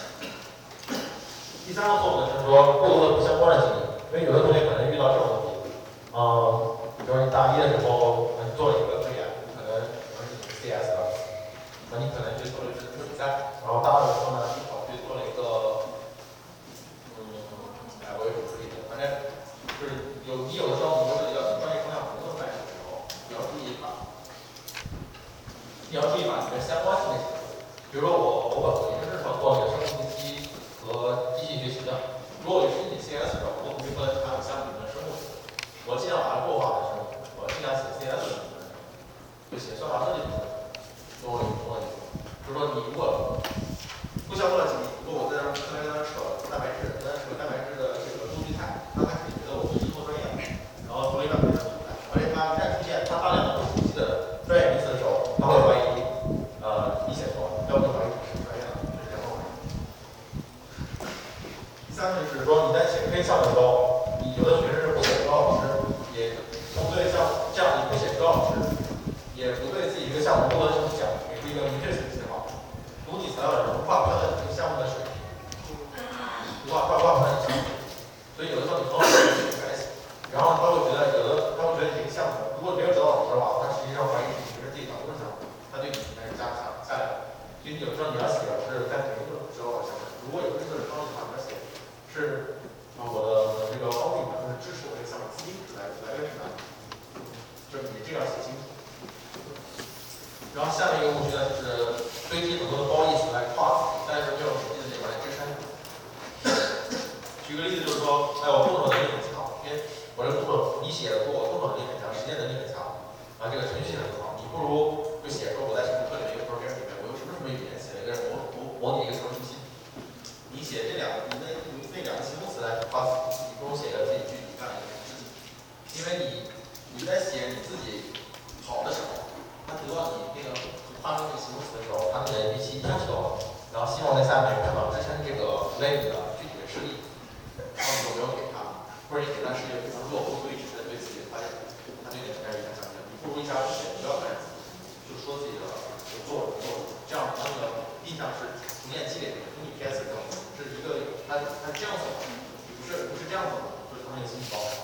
第三个错误呢，就是说过多的不相关的经历，因为有的同学可能遇到这种问题，嗯，比如说你大一的时候，你做了一个科研，你可能可能是你 C S 的，那你可能去做了一次比赛，然后大二的时候呢，你跑去做了一个，嗯，哎，我也不注意的，反正就是有你有的时候你就是要专业方向不那么在的时候，你要注意把，你要注意把你的相关性给写出来。比如说我我本科研究生时候做了一个生物信息和机器学习的，如果我是你 C S 的，我肯定不能谈项目里面的生物，我尽量把它弱化的生物，我尽量写 C S 的部分，就写算法设计部分，懂我懂我意思？就是说你如果不相关的经历，如果我在这在这扯蛋白质，在这扯蛋白质的这个中聚肽，他开始觉得我是生物专业，然后做了一半没人明白，而且他一旦出现他大量的不熟悉的专业名词的时候，他会怀疑，呃，你写错了，要不就怀疑你是专业的，这是两种。第三个就是说你在写科研项目的时候，你有的学生是不写指导老师，也不对像这样你不写指导老师，也不对自己这个项目做的这么讲，给出一个明确信息好。读你材料的人无法判断你这个项目的水平，无法无法判断你项目，所以有的时候你很好写改写，然后他会觉得有的他会觉得你这个项目如果没有指导老师的话，他实际上怀疑你学生自己脑子的项目，他对你应该是加强下来的。所以有时候你要写的是在哪一个指导老师项目，如果有这个方式的话，你要写是我的这个帮助你们，就是支持我这个项目资金来来源是哪里？ 举个例子就是说，哎，我动手能力很强，因为我这个动手你写的多，我动手能力很强，实践能力很强，啊，这个程序写的很好，你不如就写说我在什么课里面一个 program 里面，我用什么什么语言写了一个模模模拟一个什么什么系统，你写这两个，你那你那两个形容词来夸自己，你不如写个自己具体干了一个事情，因为你你在写你自己好的时候，他得到你那个发明那个形容词的时候，他那个预期要求，然后希望在下面看到支撑这个 claim 的具体的事例，然后你就没有给他，或者你给他是一个非常落后，所以只是对自己的发现，他对你的开始影响你不如一下不写，不要开始就说自己的就做了做了，这样他那个印象是逐渐积累的，跟你 P S 更是一个他他这样子的，不是不是这样子的，就是他那个信息高。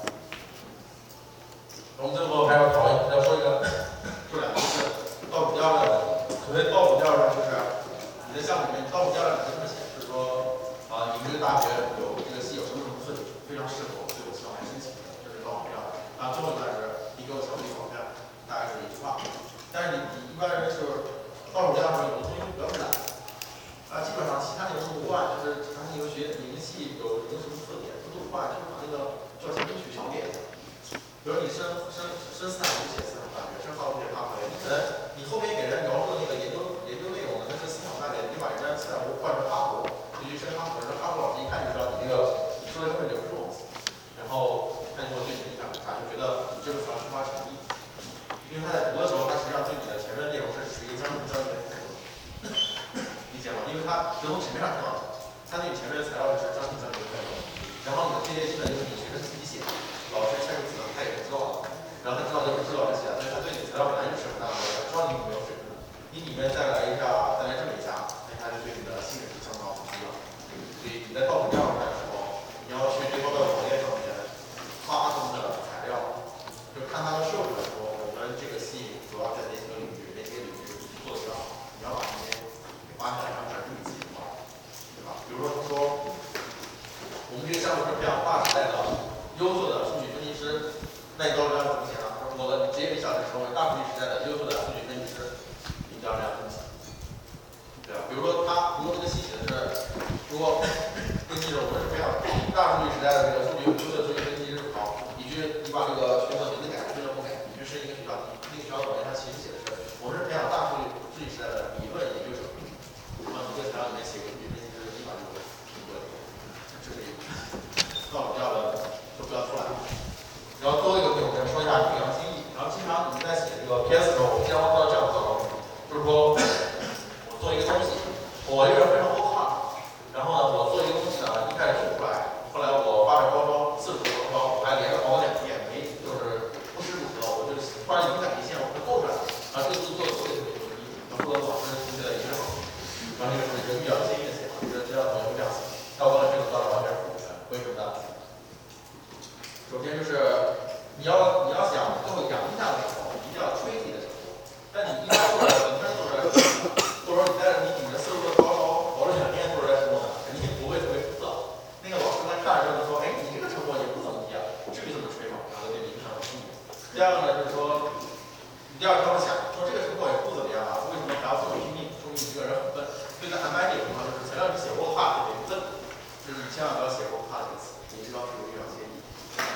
我们最后还要讨论，要说一个，说两个就是倒数第二个，所谓倒数第二个就是你的项目里面倒数第二个你这么写，就是说啊，你们这个大学有这个系有什么什么特点，非常适合我，所以我希望来申请，这是倒数第二个。啊，最后一个是你给我巧克力好看，大概是一句话。但是你你一般人是倒数第二个，有的同学比较懒，啊，基本上其他内容都不换，就是其他内容学你们系有有什么特点，都不换，就是把那个教学跟学校列一下。比如你升升升四海就写四海大学，升二就写二海，你可能你后面给人描述的那个研究研究内容呢，那是思想大概，你就把人家四海湖换成哈佛，就去升哈佛，升哈佛老师一看就知道你这个你说的根本就不是我们，然后他就会对你印象很差，就觉得你这个主要缺乏诚意，因为他在读的时候，他实际上对你的前面内容是属于将将你的态度，理解吗？因为他只从纸面上看到，他对你前面的材料是将将你的态度，然后你的这些基本就是你学生自己写的。老师签个字，他也是知道的，然后他知道这不是老师写的，所以他对你材料本来就是很大的，知道你有没有水平，你里面再来一下，再来这么一下，那他就对你的信任是相当低了。所以你在倒数第二块的时候，你要去对方的网页上面发他们的材料，就看他们授课说我们这个系主要在哪几个领域，哪几个领域做的比较好，你要把这些给发下来，然后转述你自己的话，对吧？比如说他说我们这个项目是培养大时代的优秀的数据分析师，那你到时候要怎么写呢？我的职业理想是成为大数据时代的优秀的数据分析师，你就要这样分析，对吧？比如说他，如果这个细写的是，如果分析我们是培养大数据时代的这个数据优秀的数据分析师，好，你去你把这个学校名字改，学校不改，你去申一个学校，那个学校的网页上其实写的是我们是培养大数据数据时代的理论研究者，然后你这个材料里面写个数据分析师，立马就会通过，这是一个到了第二个就不要出来。然后最后一个我们说一下评量心意。然后经常你们在写这个 P S 的时候，我们经常会碰到这样的糟糕，就是说我做一个东西，我这个人非常好看，然后呢，我做一个东西呢，一开始做不出来，后来我发表高烧，四十度高烧，我还连着熬了两天，没就是不吃不喝，我就突然灵感一现，我就做出来了。然后这个做的特别特别牛逼，然后老师同学的也是好，然后这个是一个比较新颖的写法，就是这样同学会这样写，但我忘了这个当然完全是负的，为什么呢？首先就是你要你要想最后扬一下的时候，一定要吹自己的成果。但你一般做的，一般做出来，或者说你带着你顶着四十度的高烧熬了两天做出来成果呢，肯定不会特别出色。那个老师在看着就说，哎，你这个成果也不怎么地啊，至于这么吹吗？然后对你影响很低。第二个呢，就是说，第二个他会想，说这个成果也不怎么样啊，为什么还要这么拼命？说明你这个人很笨。对待 M I T 有什么就是材料你写过话就得笨，就是你千万不要写过话这个词，你知道是有语表协议。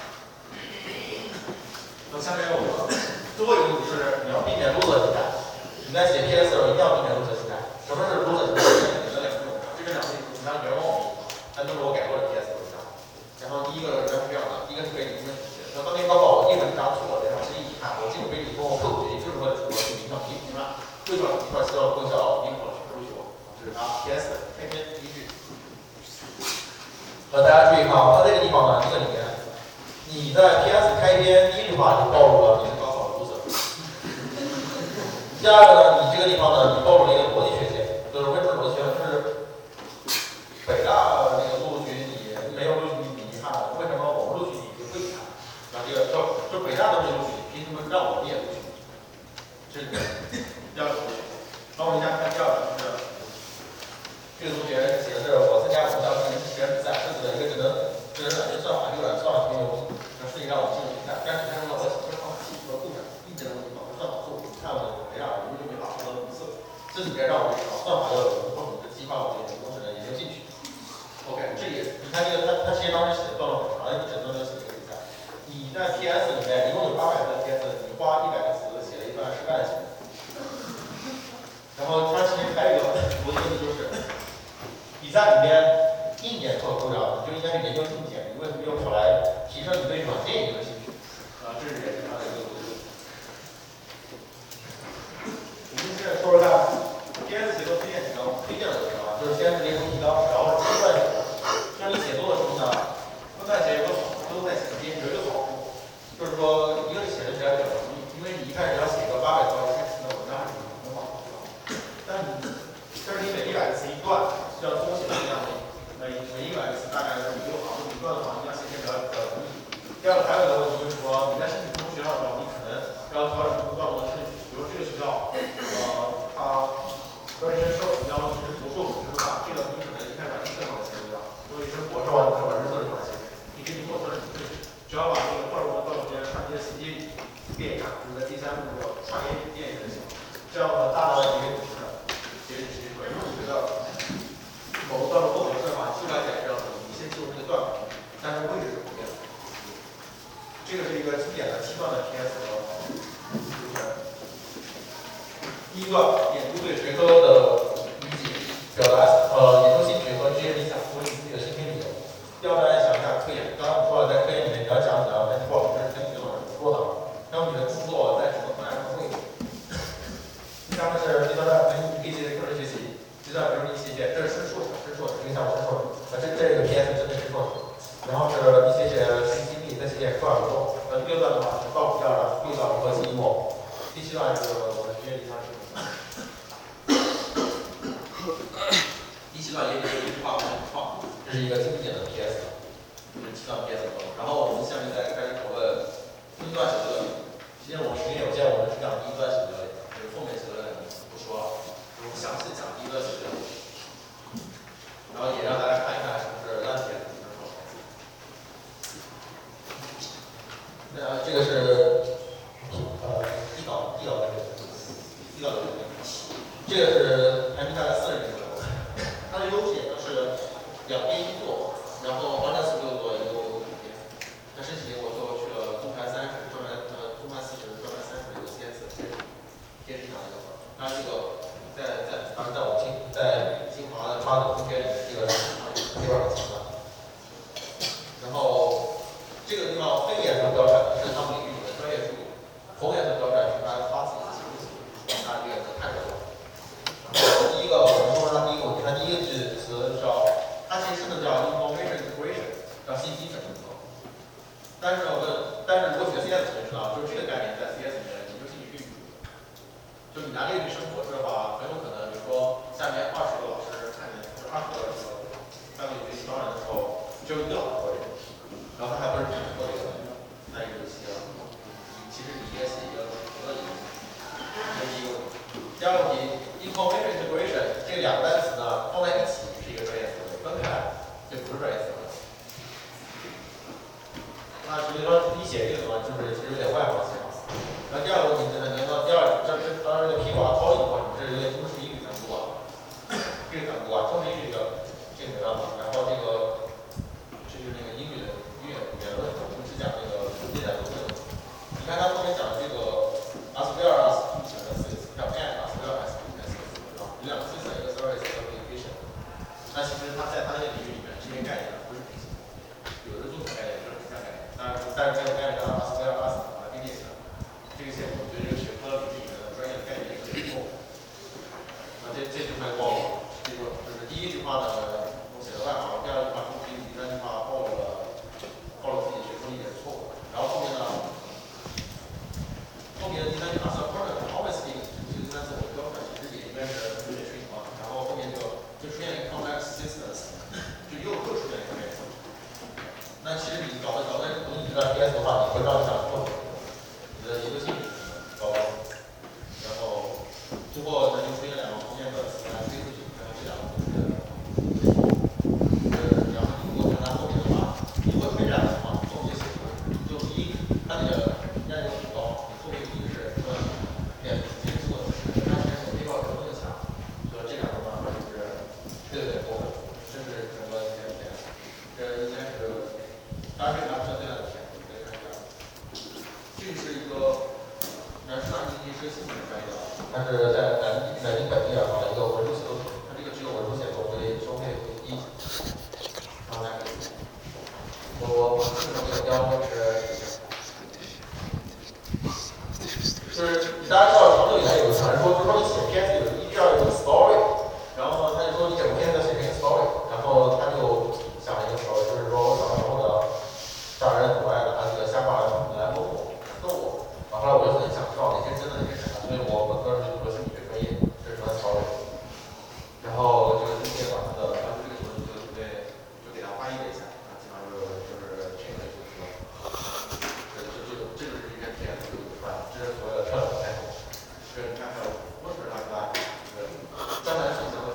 那下面我们最后一个问题是，你要避免 loser 题材。你在写 P S 的时候一定要避免 loser 题材。什么是 loser 题材？你的两种，这个两种你让别人忘我，但都是我改过的 P S 文章。然后第一个人是这样的，第一个是可以理论体系。那当年高考我英文答错，然后实际一看，我进入微理通后学习就是为了出国去名校第一名了，贵校一块西校贵校英考全部修，这是他 P S 的开篇第一句。呃，大家注意看啊，它这个地方呢，这个里面。你在 P S 开篇第一句话就暴露了你是高考的 loser。第二个呢，你这个地方呢，你暴露了一个逻辑缺陷，就是为什么逻辑缺陷？就是北大那个录取你没有录取你，你遗憾了，为什么我们录取你就不遗憾？啊，这个就就北大都没录取你，凭什么让我们也录取你？这是第二个逻辑。那我们先看第二个，就是这个同学写的是我参加我们校进行实验比赛，设计了一个只能只能软件算法，这个软算法挺牛逼。是让我进入比赛，但是他说我其实放弃除了部分硬件的问题，导致算法错误，看我没让我们就没法获得五次，这里面让我找算法要有不同的激发我这个工程的研究进去。OK， 这也你看这个他他其实当时写的段落很长，一整段都写一个比赛。你在 P S 里面一共有八百个 P S， 你花一百个词写了一段失败的写。然后它其实还有一个逻辑问题，就是比赛里面硬件做重要，你就应该去研究硬件，你为什么没有跑来提升你对软件研究的兴趣？啊，这是也是它的一个逻辑问题。我们现在说说看 P S 写作推荐提纲，推荐的什么？就是先是列出提纲，然后是阶段写的。就是你写作的时候呢，分段写有个好，分段写的有一个好处，就是说一个是写的比较久，因为你一开始要写个八百到一千词的文章是很好的，但你但是你每一百个词一段是要多写的这样的，每每一百个词大概是五六行，一段的话你要写写比较比较容易。第二个还有一个问题就是说，你在申请不同学校的时候，你可能要调整不同段落的顺序，比如这个学校，呃，它专业授你要你是博硕博士吧，这个你可能一开始把这个往前对吧？如果你是博士的话，你可能把这个往前，你可以做调整顺序，只要把这个段落和段落之间串接衔接变一下，就是在第三步骤串联变一下就行。这样的大脑也可以组织的，节约时间。如果你觉得某个段落不合适的话，修改起来是要你先记住这个段落，但是位置是不变的。这个是一个经典的七段的 P S 和流程。第一段，点出对学科的理解，表达呃研究兴趣和职业理想，说你自己的申请理由。第二段想一下科研，刚刚我们说了，在科研里面你要讲你的 network， 这是跟学总是说的，然后你的著作在什么方面上会。第三个是第三段，你可以写个人学习。第三，比如你写写，这是硕士，这是硕士，这个项目是硕士，那这这个 P S 真的是硕士。然后是你写写实习经历，再写写课外活动。呃，第六段的话是倒数第二段，构造如何记忆我。第七段是我的职业理想是什么？第七段也有一句话我很创，这是一个经典的 P S， 这是七段 P S。然后我们下面再开始讨论分段写作的。其实我们时间有限，我们只讲第一段写作的，就是后面写作的不说了，我们详细讲第一段写作。然后也让大家看一看什么是烂帖子。呃，这个是呃一稿一稿的这个一稿的这个，这个是排名大概四十名左右。它的优点呢是两边一做，然后二三四六做一个五篇。那申请我做去了中排三十，专门呃中排四十，专门三十的一个 C S 贴贴市场的一个。当然这个在在当然在我们清在清华的发的空间里面，这个是这边很强的。然后这个地方非颜色标准是他们领域里的专业术语，红颜色标准是他发自己的形容词，大家这个能看出来。然后第一个我们说它第一个问题，它第一个句词叫，它其实真的叫 information integration， 叫信息整合。但是我们但是如果学 C S 的人知道，就是这个概念在 C S 里面研究兴趣并不多。就你拿这个去升博士的话，很有可能比如说下面二十个老师看见，就二十个这个单位学习招人的时候，只有一个老师做这个。然后他还不是只做这个，那也就行了。其实你应该写一个整合的一个，这是第一个问题。第二个问题 ，information integration 这两个单词呢放在一起是一个专业词汇，分开来就不是专业词汇。那所以说你写这个的话，就是其实有点外行写法。然后第二个问题呢，你要第二，这这当然这个批稿掏一过程，这是有点中式英语难度啊，这个难度啊，中式英语这个这个没办法。然后这个这就是那个英语的。语言论，我们只讲那个内在逻辑问题。你看他后面讲的这个 as well as 讲的 service， 叫 and as well as service， 对吧？有两个 system， 一个 service， 一个 application。那其实它在它那个领域里面，这些概念不是平行的，有的是纵向概念，有的是横向概念。当然，但是这个概念刚刚 as well as 把它并列起来，这个显示我们对这个学科领域里面的专业概念一个结构。那这这句话暴露了，记住了，就是第一句话呢，我写的外行；第二句话中心；第三句话暴露了。暴露自己学术理解的错误，然后后面呢，后面的第三句 as a partner always being 这个第三次我标出来，其实也应该是有点水嘛。然后后面就就出现一个 complex systems， 就又又出现一个概念。那其实你搞的搞的读你这 P S 的话，你会让你想做你的研究兴趣高高，然后最后呢就出现两个空间的词来推出去，然后这两个同时。呃，然后你如果看它后面的话，你会出现这样的情况，后面写出就第一，它那个压力很高，你后面一个是说练接触的，它其实比这个可能更强，所以这两个方法就是对对对，我甚至整个前前，这应该是。 当然这个拿不上最大的钱，可以看一下。这个是一个南师大经济设计专业的，它是在南南京本地啊搞了一个文书写作品，它这个只有文书写作，所以收费会低。然后来，我我这个这个标是。就是大家知道长久以来有个传说，就是说你写片子有一定要有一个 story， 然后呢，他就说你整个片子写成一个 story， 然后他就想了一个 story， 就是说我小时候的大人总爱拿这个瞎话来来逗我，逗我，然后后来我就很想知道哪些真的哪些假的，所以我本科是读的心理学专业，这是什么 story， 然后这个中介把他的，然后这个时候就准备就给他翻译了一下，然后基本上就是就是这个就是说，这这这个这个是一篇片子。这是所有的特种开头，这你看还有不是那个，这个江南水乡的。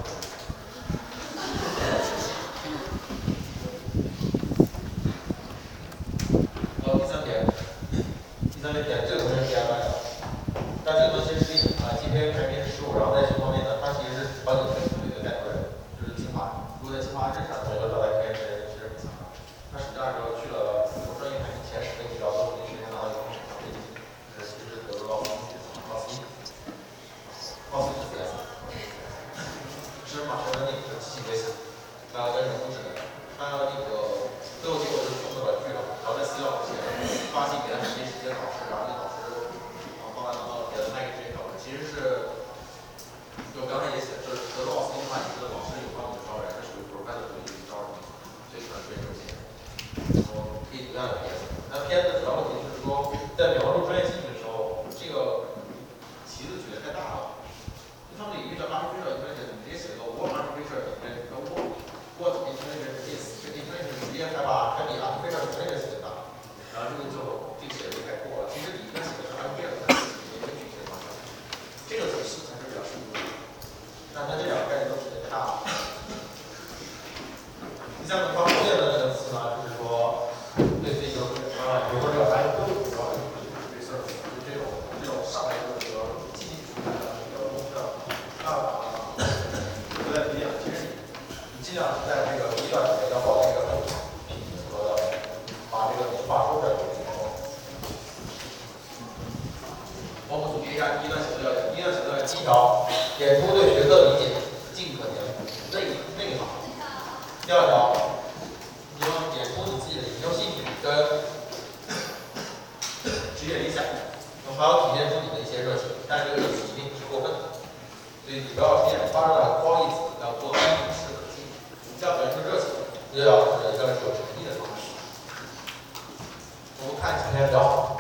好，第三点，第三点点这个同学是 D I Y 的，但这个东西是啊，今天排名十五，然后在这方面呢，它其实是好几个省的一个带头人，就是清华。如果在清华认识的同学知道，他可以是是很强的。他暑假的时候去了我专业排名前十的学校，做同学时间拿到一个省长飞机，这是其实得到了。高 C， 高 C 是 C S， 是马上的那个机器微型，啊，跟人工智能，他那个最后结果就是送到了剧了，然后在私教之前发信给他直接直接导师，然后那导师啊帮他拿到别的卖给这个，其实是就刚才也写，就是得到 C 的话，你的老师有帮你招人，这属于 professor 属于招人，所以可能是这种情况，然后可以读样的片子，那片子主要问题就是说在描述专业技术的时候，这个。旗子举得太大了，他们里遇到 artificial intelligence， 你直接写个 what artificial intelligence， 个 what what intelligence is， 这 intelligence 直接还把还比 artificial intelligence 写大，然后这个就这个写的就太过了。其实你应该写的是 artificial intelligence， 一个具体的方向，这个指示才是比较适合的。那它这两个概念都写的太大了。第三个方面的这个词呢，就是说对这个啊，比如说这个还有更主要的对事儿，就这种这种上来就是说。我在理解，其实你尽量是在这个第一段里面要保持一个很平和的，把这个话说出来就行了。我们总结一下第一段写作要点，第一段写作要点，第一条，点出对学科理解尽可能内内行。第二条，你要点出你自己的研究兴趣跟职业理想，还要体现出你的一些热情，但是这个热情一定不是过分的。所以你不要变发出来光一词，要做到与时可进。你要表现出热情，又要是要是有诚意的方式。我们看前面比较好，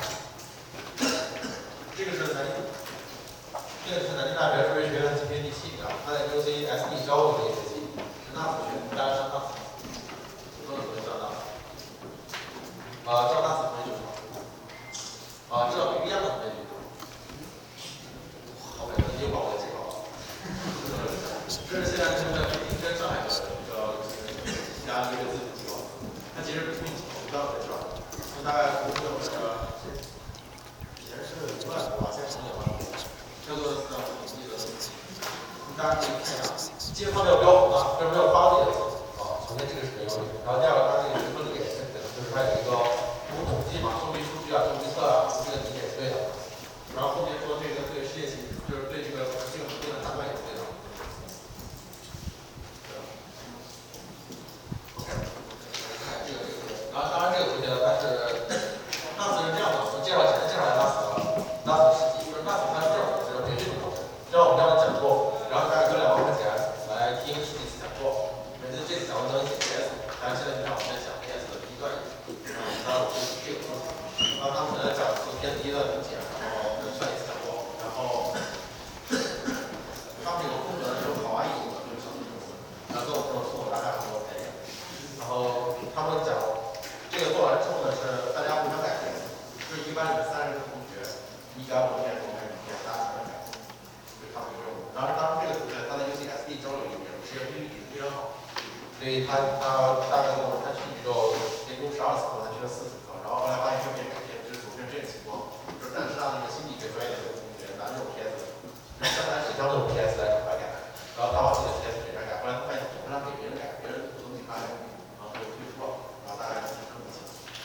这个是南京，这个是南京大学数学学院今天第七名，他在 U C S D 招录这一学期，是大子学，大家上大子，多的同学上大子，啊，上大子同学就好，啊，知道不一样的同学就好。好，我们又把我介绍了。这是现在正在北京跟上海的比较加一个自己机构，它其实不是一起学校的事儿，就大概不是有这个，以前是一万多吧，现在是两万多，叫做四万统计的，大家可以看一下，基本上没有标红的，就是没有发自己的字啊，首先这个是没有的。然后第二个，它这个学科理解是对的，就是它有一个读统计嘛，收集数据啊，收集测啊，这个理解是对的。然后后面说这个对世界性，就是对这个这个这个判断也是对的。OK， 看这个这个，然后当然这个同学呢，他是大四是这样的，我介绍前面介绍一下大四的大四实际，就是大四他是这种模式，培训的模式，就像我们这样的讲座，然后大家交两万块钱来听实际讲座，每次这次讲座都能写 P S， 但是现在就像我们在讲 P S 的第一段一样，然后当然我就是这个模式，然后他们在讲做 P S 第一段理解，然后算一次讲座，然后他们有个风格呢，就是好安逸的，就是小学生，然后跟我说说我大概很多概念，然后他们讲这个做完之后呢，是大家互相改变，就是一般有三十个同学，你改我一遍，我改你一遍，大家全改，就他们有用。然后当然这个同学他在 U C S D 交流里面实验英语底子非常好，所以他他大概跟我说他去就连读十二次课，他去了四次课，然后后来发现这边改变，就是出现这个情况，就是但是让那个心理学专业的这个同学拿这种 P S， 就是江南水乡这种 P S 来改改，然后他把自己的 P S 给人改，后来他发现总是让给别人改，别人这个东西他还然后他就退出了，然后大家就这么情况。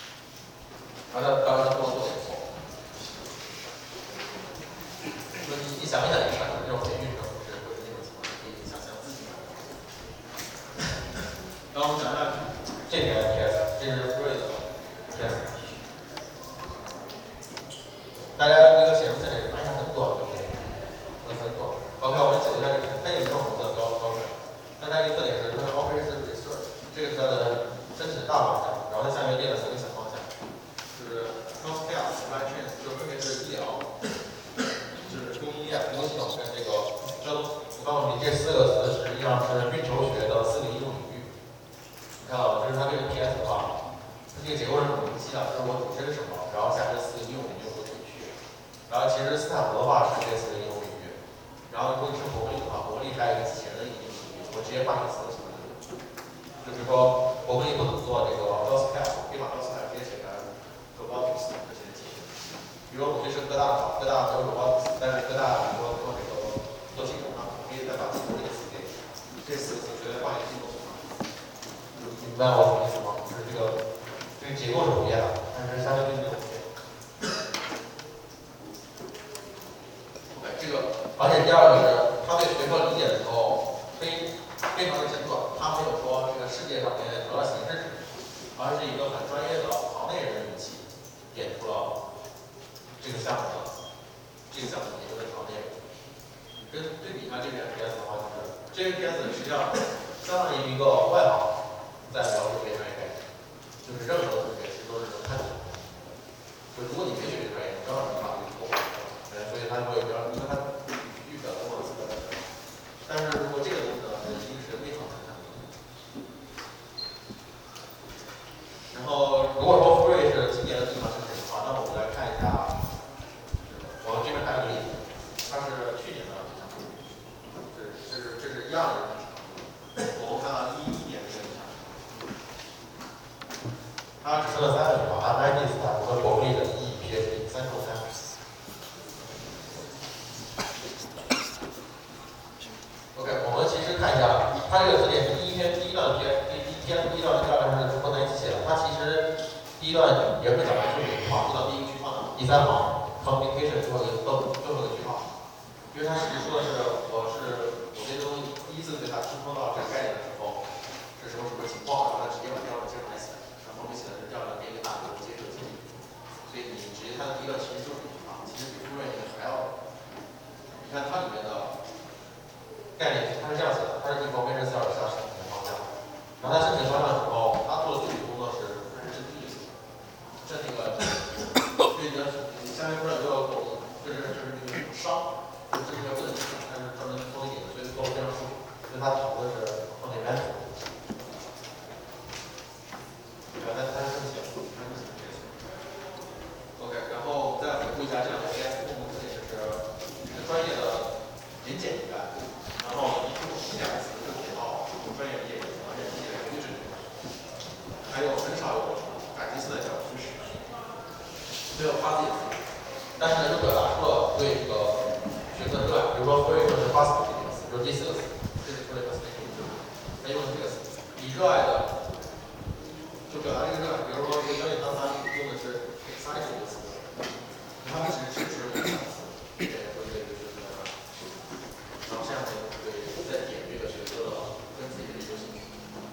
然后他当时跟我做点错。说你你想一想，你看这种培育程不是会是那种情况，你可以想象自己。然后我们讲一下这边 P S， 这是 Free 的 P S。大家这个显示器里按下很短，对不对？很短。OK， 我们解一下这个，它也是我们的标标准。但它一个特点是它的 Operation Research， 这个是它的申请大方向，然后它下面列了三个小方向，就是 Healthcare Supply Chain， 就分别是医疗，就是供应链、服务系统跟这个交通。我告诉你，这四个词实际上是运筹学的四个应用领域。你看到吗？这是它这个 P S 的话，它这个结构是很明晰的，就是我主身是什么，然后下面四个应用领域我怎么去。然后其实斯坦福的话是这四个应用领域，然后如果你是伯克利的话，伯克利还有一个机器人的应用领域，我直接把这四个词。就比如说，伯克利不怎么做这个 healthcare， 可以把 healthcare 直接写成 robotics 这些机器人。比如我们这是科大的话，科大没有 robotics， 但是科大比如说做这个做系统啊，可以再把系统这个词给这四个词直接放一个系统上。明白我什么意思吗？就是这个这个结构是不变的，但是相对应的不变。OK， 这个，而且第二个是他对学科理解的时候非非常的深刻，他没有说这个世界上面主要形式指，而是一个很专业的行内人的语气点出了这个项目的这个项目的一个行内容。跟对比一下这边 P S 的话，就是这个 P S 实际上相当于一个外行在描述这个专业概念，就是任何同学其实都是能看懂的。就如果你没学这个专业，你照样能把这个错误，嗯，所以他会比较，因为他语表跟我词的。但是如果这个东西呢，是一定是非常难看的。然后如果说 Free 是今年的地方申请的话，那我们来看一下，我们这边看一个例子，它是去年的，这这是这是一样的。我们看到一一年的这个，它只剩了三个地方 ，M I T、斯坦福和伯克利的 E P H D 三扣三。OK， 我们其实看一下，它这个字典是第一篇第一段 P S， 第一篇第一段第二段是混在一起写的。它其实第一段也会讲的是美化，做到第一个句号的第三行 communication 最后一个最后最后一个句号，因为它实际说的是我是我这东西第一次对它触碰到这个概念的时候是什么什么情况，然后它直接把第二个接上来写，然后我们写的是这样的一个大的接着进，所以你直接看到第一段其实就是这句话，其实比后面那个还要，你看它里面的。概念它是这样写的，它是一方面是四二下申请的方向，然后它申请方向的时候，它做的具体工作是它是针对性，这那个，对你的你下面不是有个狗，就是就是那个伤，就是这个问题，它是专门做一点的，所以做的非常舒服，所以它讨论的是放那边。对吧？它它是这么写的，它是这么写的。OK， 然后再回顾一下这两个 P S 共同特点，就是一个专业的言简意赅。然后一共一两个词就给到专业理解、专业理解的规制，还有很少有感情色的讲知识，没有发自己的思但是呢，又表达出了对这个学科的热爱。比如说，非说是 fascinating 这个词，就是第四个词，这里说的 fascinating， 他用的这个词，以热爱的，就表达这个热爱。比如说，这个专业当他用的是 exciting 这个词，他们只是支持这个词，这个说这个学科的热爱。然后这样呢，对在点这个学科的跟自己的一个兴趣。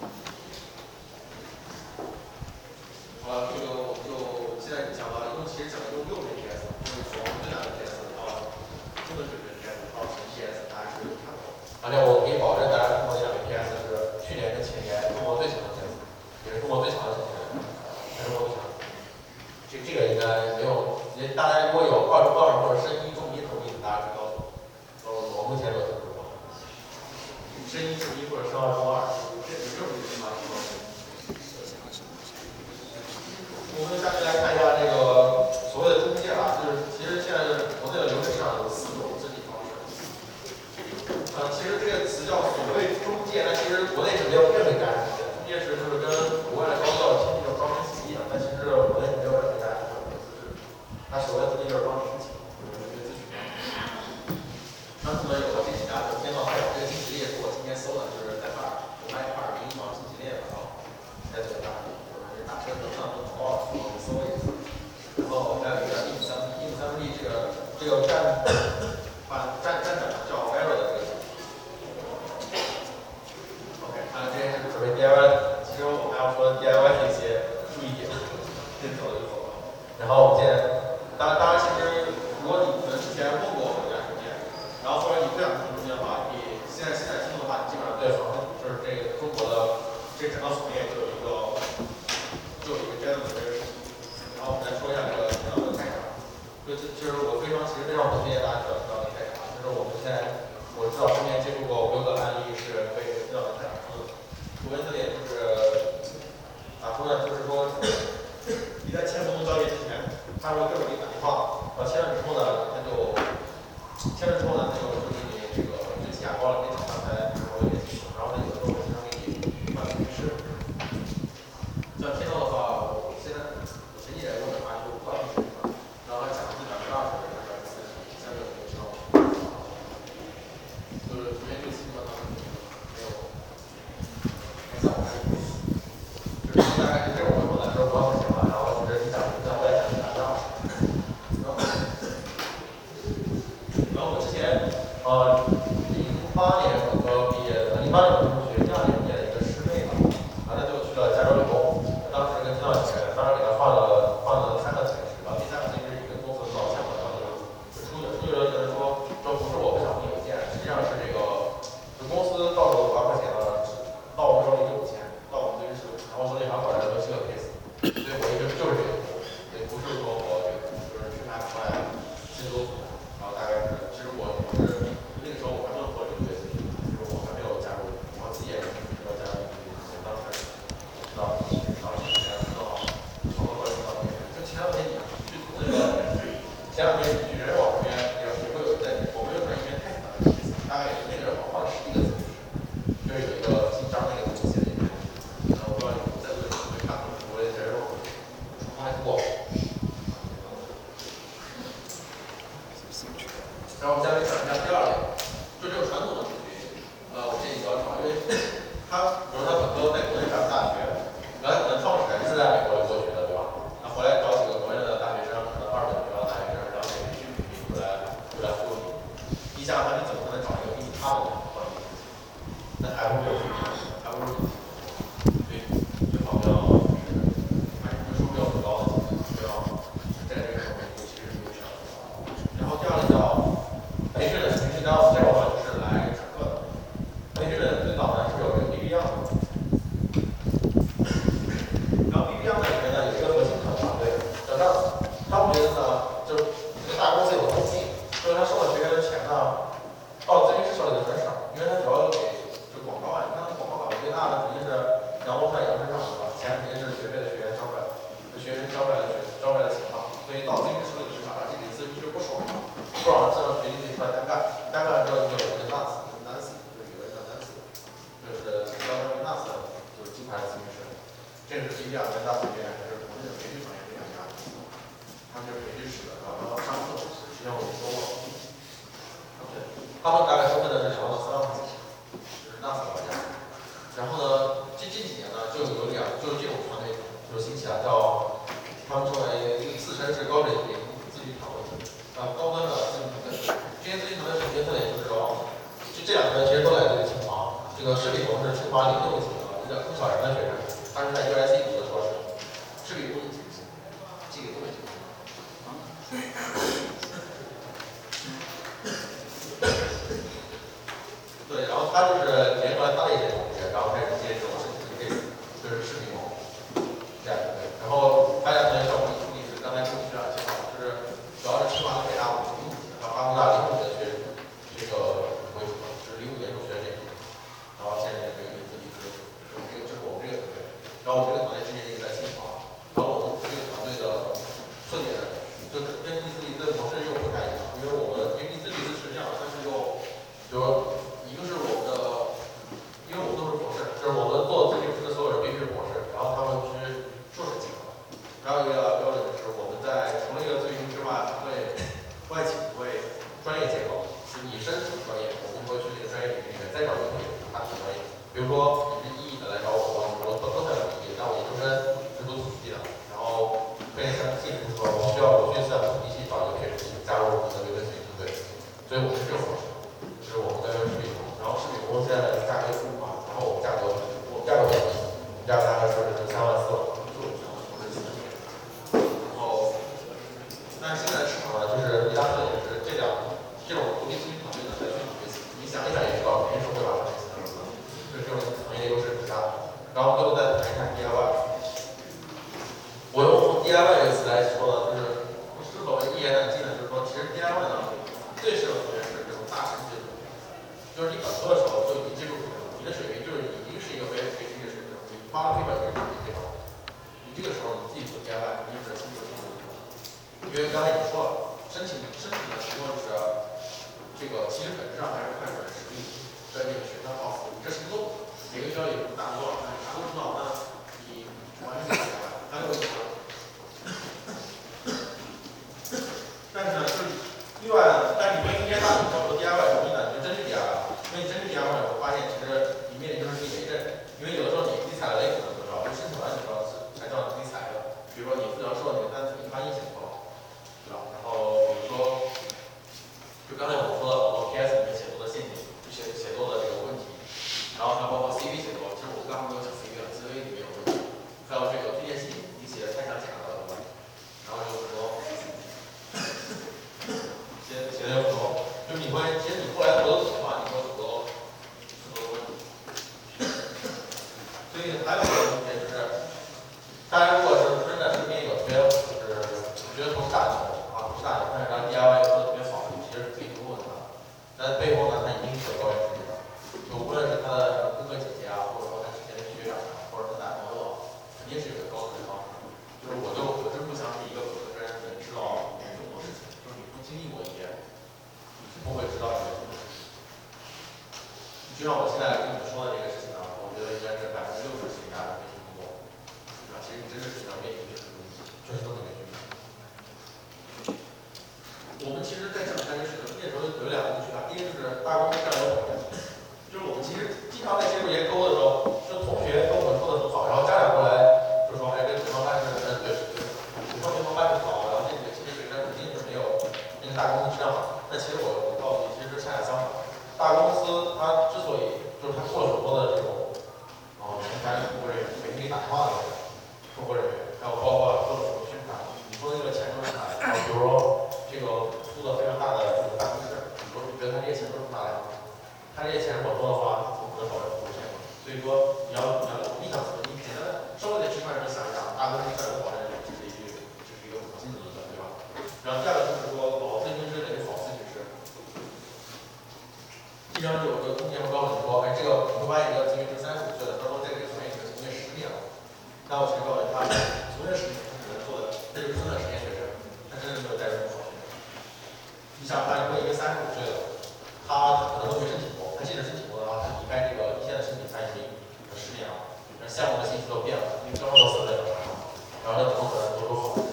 好了，这个我们就现在讲了，一共其实讲了一共六个 P S， 就是从这两个 P S 到中文水平 P S 到前 P S， 大家是有差不多。而且我可以保证大家通过这两个 P S 是去年跟前年中国最强的 P S， 也是中国最强的申请人，全中国最强。这这个应该没有，大家如果有二中二或者深一、中一同意的，大家可以告诉我。我目前有听说过，深一、中一或者深二、中二，这有这种情况是吗？我们下面来看一下这个所谓的中介啊，就是其实现在国内的留学市场有四种申请方式。呃，其实这个词叫所谓中介，但其实国内是没有任何一家中介，中介是就是跟国外的高校签订了招生协议的，但其实国内是没有任何一家中介的资质。它所谓的中介就是帮你申请。 这个站把站站长叫 Vero 的这个。OK， 啊，这是准备 D I Y， 其实我们要说 D I Y 的一些注意点，这走了就走了。然后我们现在，当当然其实如果你可能之前问过我们家中介，然后或者你不想听中介的话，你现在现在听的话，你基本上对房子就是这个中国的这整个行业就有一个就有一个 general 的认识。然后我们再说一下这个听到的菜场，就就是我非常其实非常推荐大家知道听到的菜场，就是我们现在我知道身边接触过五六个案例是可以听到的菜场的。主要特点就是咋说呢，就是说你在签合同交易之前，他会各种给你打电话，然后签了之后呢，他就签了之后呢，他就就给你这个这气压高了，给你刚才然后联系，然后呢有的时候会经常给你办公室。像听到的话，我现在我前几年问的话就不要去什么，然后他讲自己百分之二十，百分之四十，三个没上，就是昨天这期基本上没有。像我们就是大概是这种程度的，就是不要钱嘛，然后就是你讲你讲我也讲百分之二十。然后我之前呃零八年本科毕业的，零八年本科学，一二年毕业的一个师妹吧，然后他就去了加州理工，当时跟金老师，当时给他换了换了三个城市，然后第三个城市一个公司老项目，然后就就出去出去了，就是说说不是我不想进邮件，实际上是这个就公司到手五万块钱了，到我们手里就五千，到我们这里是，然后手里还管着六七个 case， 所以我一直就是这个服务，也不是说我这个就是去买买新多组，然后大概是其实我我是那个时候我还没有做这个月薪，就是我还没有加入，我自己也没有加入，我当时知道然后去年知道好多过来知道就前两天你去从那个前两天你去人人网上面也也会有在我们有专业太难了，大概也是那个人网换了十一个字，就是有一个姓张那个东西的一个，然后我不知道你们在座有没有看过我也人人网重发过。然后我们下面讲一下第二类，就这个传统的数据，呃，我建议比较少，因为他，比如他本科在国内上大学，原来可能创始人是在美国留过学的，对吧？那回来找几个国内的大学生，可能二本学校大学生，然后给培训培训回来，回来服务你。你想想看，你怎么可能找一个比你差的人换你？那还不如还不如对，最好不要就是还是收入要很高的，不要在这个上面其实没有想。然后第二个叫。培训的培训单，这种话就是来上课的。培训的最早呢是有这个 B B 样的，然后 B B 样的里面呢有一个核心团队叫 Dance， 他们觉得呢，就这个大公司有个通病，就是他收了学员的钱呢，到咨询师手里的很少，因为他主要给就广告啊，你看广告打的最大的肯定是羊毛出在羊身上，对吧？钱肯定是学费的学员交出来，学员交出来的学交出来的钱嘛，所以到咨询师手里是啥？这几次就是不爽。不然这样决定出来单干，单干之后就有一个 Nancy，Nancy 就是有个人叫 Nancy， 就是相当于 Nancy， 就是金牌咨询师，这个是一两跟大学还是国内的培训行业这两家公司，他们就是培训师的，然后上课老师，实际上我们说过，他们大概收费的是两到三万块钱，就是 Nancy 老家。然后呢，近近几年呢，就有两就是这种团队就兴起来，叫他们称为自称是高水平咨询团队。啊，高端的咨询团队，这些咨询团队首先特点就是说，就这两个人其实都来自于清华，这个施礼红是清华理工系的，一个更小人的学生，他是在 U I C 读的硕士，施礼红是寄给东北去。对，然后他就是结合了他的一些同学，然后开始接这种申请的 case，就是施礼红这样的，然后大家同学小红例子刚才说的这样情况，就是主要是清华和北大五零五级的，然后哈工大零五的学这个为主，是零五年入学这种，然后现在这个名字就是这个这是我们这个团队，然后我们这个团队之前也在清华，然后我们这个团队的特点就是跟第四力的模式又不太一样，因为我们因为第四力是这样，它是用，比如一个是我们的，因为我们都是博士，就是我们做咨询师的所有人必须是博士，然后他们是硕士级的，然后一个标准就是我们在除了一个咨询之外，会外企会专业结构，是你申请专业，我们会去那个专业领域里面再找一个同学他挺专业，比如说你是一的来找我，我我本科才能毕业，但我研究生是读统计的，然后跟人相信说我需要我去思想统计系找一个学生加入我们的这个 I Y 这个词来说呢，就是是否一言难尽呢？就是说，其实 D I Y 呢，最适合同学是这种大神级的同学，就是你本科的时候就已经进入水平了，你的水平就是已经是一个非非是一个水平，你发了 paper 也是这种，你这个时候你自己做 D I Y，你就是新手进入的。因为刚才已经说了，申请申请的情况就是这个其实本质上还是看你的实力跟这个学生好符，这是不够。每个学校有大多少，但是啥都知道，那你完全不明白，还有一个。但是呢，就是另外呢，但是你不应该大你找个 D I Y 容易呢，你就真去 D I Y 了。因为你真去 D I Y 会发现，其实你面临就是地雷阵，因为有的时候你自己踩了雷可能不知道，就申请完你知道才知道你自己踩的。比如说你负责说你的单词你发音写错了，对吧？然后比如说，就刚才我说的好多 P S 里面写作的陷阱，写写作的这个问题，然后还包括 C V 写作，其实我刚刚没有讲 C V 了 ，C V 里面有问题，还有这个推荐信你写的太详细了，对吧？然后有很多。写写的有很多，就是你会，其实你后来回头写的话，你会有很多很多问题。所以还有一个问题就是，大家如果是真的身边有特别就是我觉得不是大牛啊，不是大牛，但是他 D I Y 做的特别好，其实可以多问他。但背后呢，他一定是有高原质的，就无论是他的哥哥姐姐啊，或者说他之前的学长啊，或者他男朋友啊，肯定是有个高智商。就是我就我真不相信一个本科生能知道这么多事情，就是你不经历过一遍。不会知道这个东西。就像我现在跟你们说的这个事情呢，我觉得应该是百分之六十是大家没听过，对吧？其实你真的是能面临这个东西，确实都能面临。我们其实，在讲这件事情那时候有两个误区啊，第一个就是大公司占有火，就是我们其实经常在接触一些沟的时候，就同学跟我们说的很好，然后家长过来就说，哎，这个对方办是，嗯，对对，对方对方办是好，然后这个这些水平肯定是没有那个大公司质量好。但其实我。恰恰相反，大公司它之所以就是它雇了很多的这种，呃，前台的服务人员，每天给你打电话的售后人员，还有包括做什么宣传，你说的这个钱都是哪来的？比如说这个租的非常大的这个办公室，你说你觉得他这些钱都是从哪来的？他这些钱我多的话，怎么可能保证服务线嘛？所以说你要你要你想你简单的稍微的区块链想一想，大公司占有保证人，这是一句这是一个核心的理论，对吧？然后第二个就是说，好咨询师等于好咨询师。经常有个空间会告诉你说，哎，这个你会发现一个咨询师三十五岁了，他说在这个行业里面从业十年了。那我其实告诉他，从业十年他只能做的，这就是真的实验学生，他真的没有带入好学生。你想，他如果一个三十五岁的，他可能都没申请过，他即使申请过的话，他离开这个一线的申请他已经有十年了，那项目的信息都变了，因为双方都死在这上，然后他怎么可能做出好的？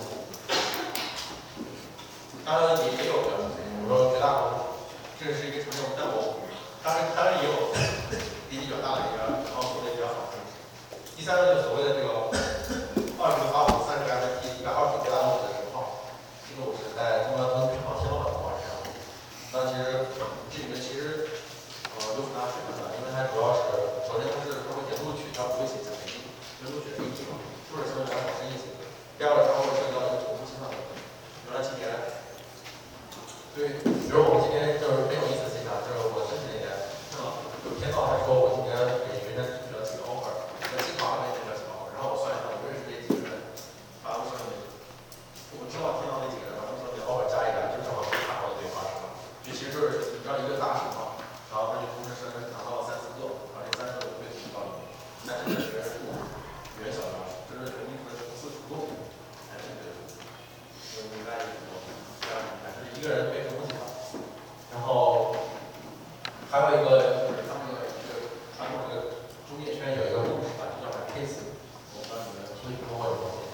当然也也有的，比如说绝大多数，这是一个成功，但我。当然，当然也有年纪比较大的一个，然后做的比较好的。第三个就是所谓的这个二十个八五、三十个 M P、一百二十个大陆的人号，这个我是在中关村平房天猫上逛上的。那其实这里面其实呃有很大水分的，因为它主要是首先它是它会写录取，它不会写奖学金，因为录取是一级嘛，就是相对来说深一些。第二个，它会涉及到一个重复期的问题，比如说今年，对，比如我们今天就是很有意思的现象，就是我申请那年。有天到还说我今年给学生申请了几个 offer， 我经常给申请了几个 offer， 然后我算一算，我认识这几个人，把我说的，我正好听到那几个人，把我说的 offer 加一加，就正好跟他好的对话是吧？就其实就是你知道一个大神嘛，然后他就同时是拿到了三四个，而且三十个都会提到里面，但是这个数远小于二十，这是人民的公司主动才是这个，就明白这个这样明白，就是一个人没什么问题吧，然后还有一个。传统这个中介圈有一个故事吧，就叫 my case， 我不知道你们听说过这种现象，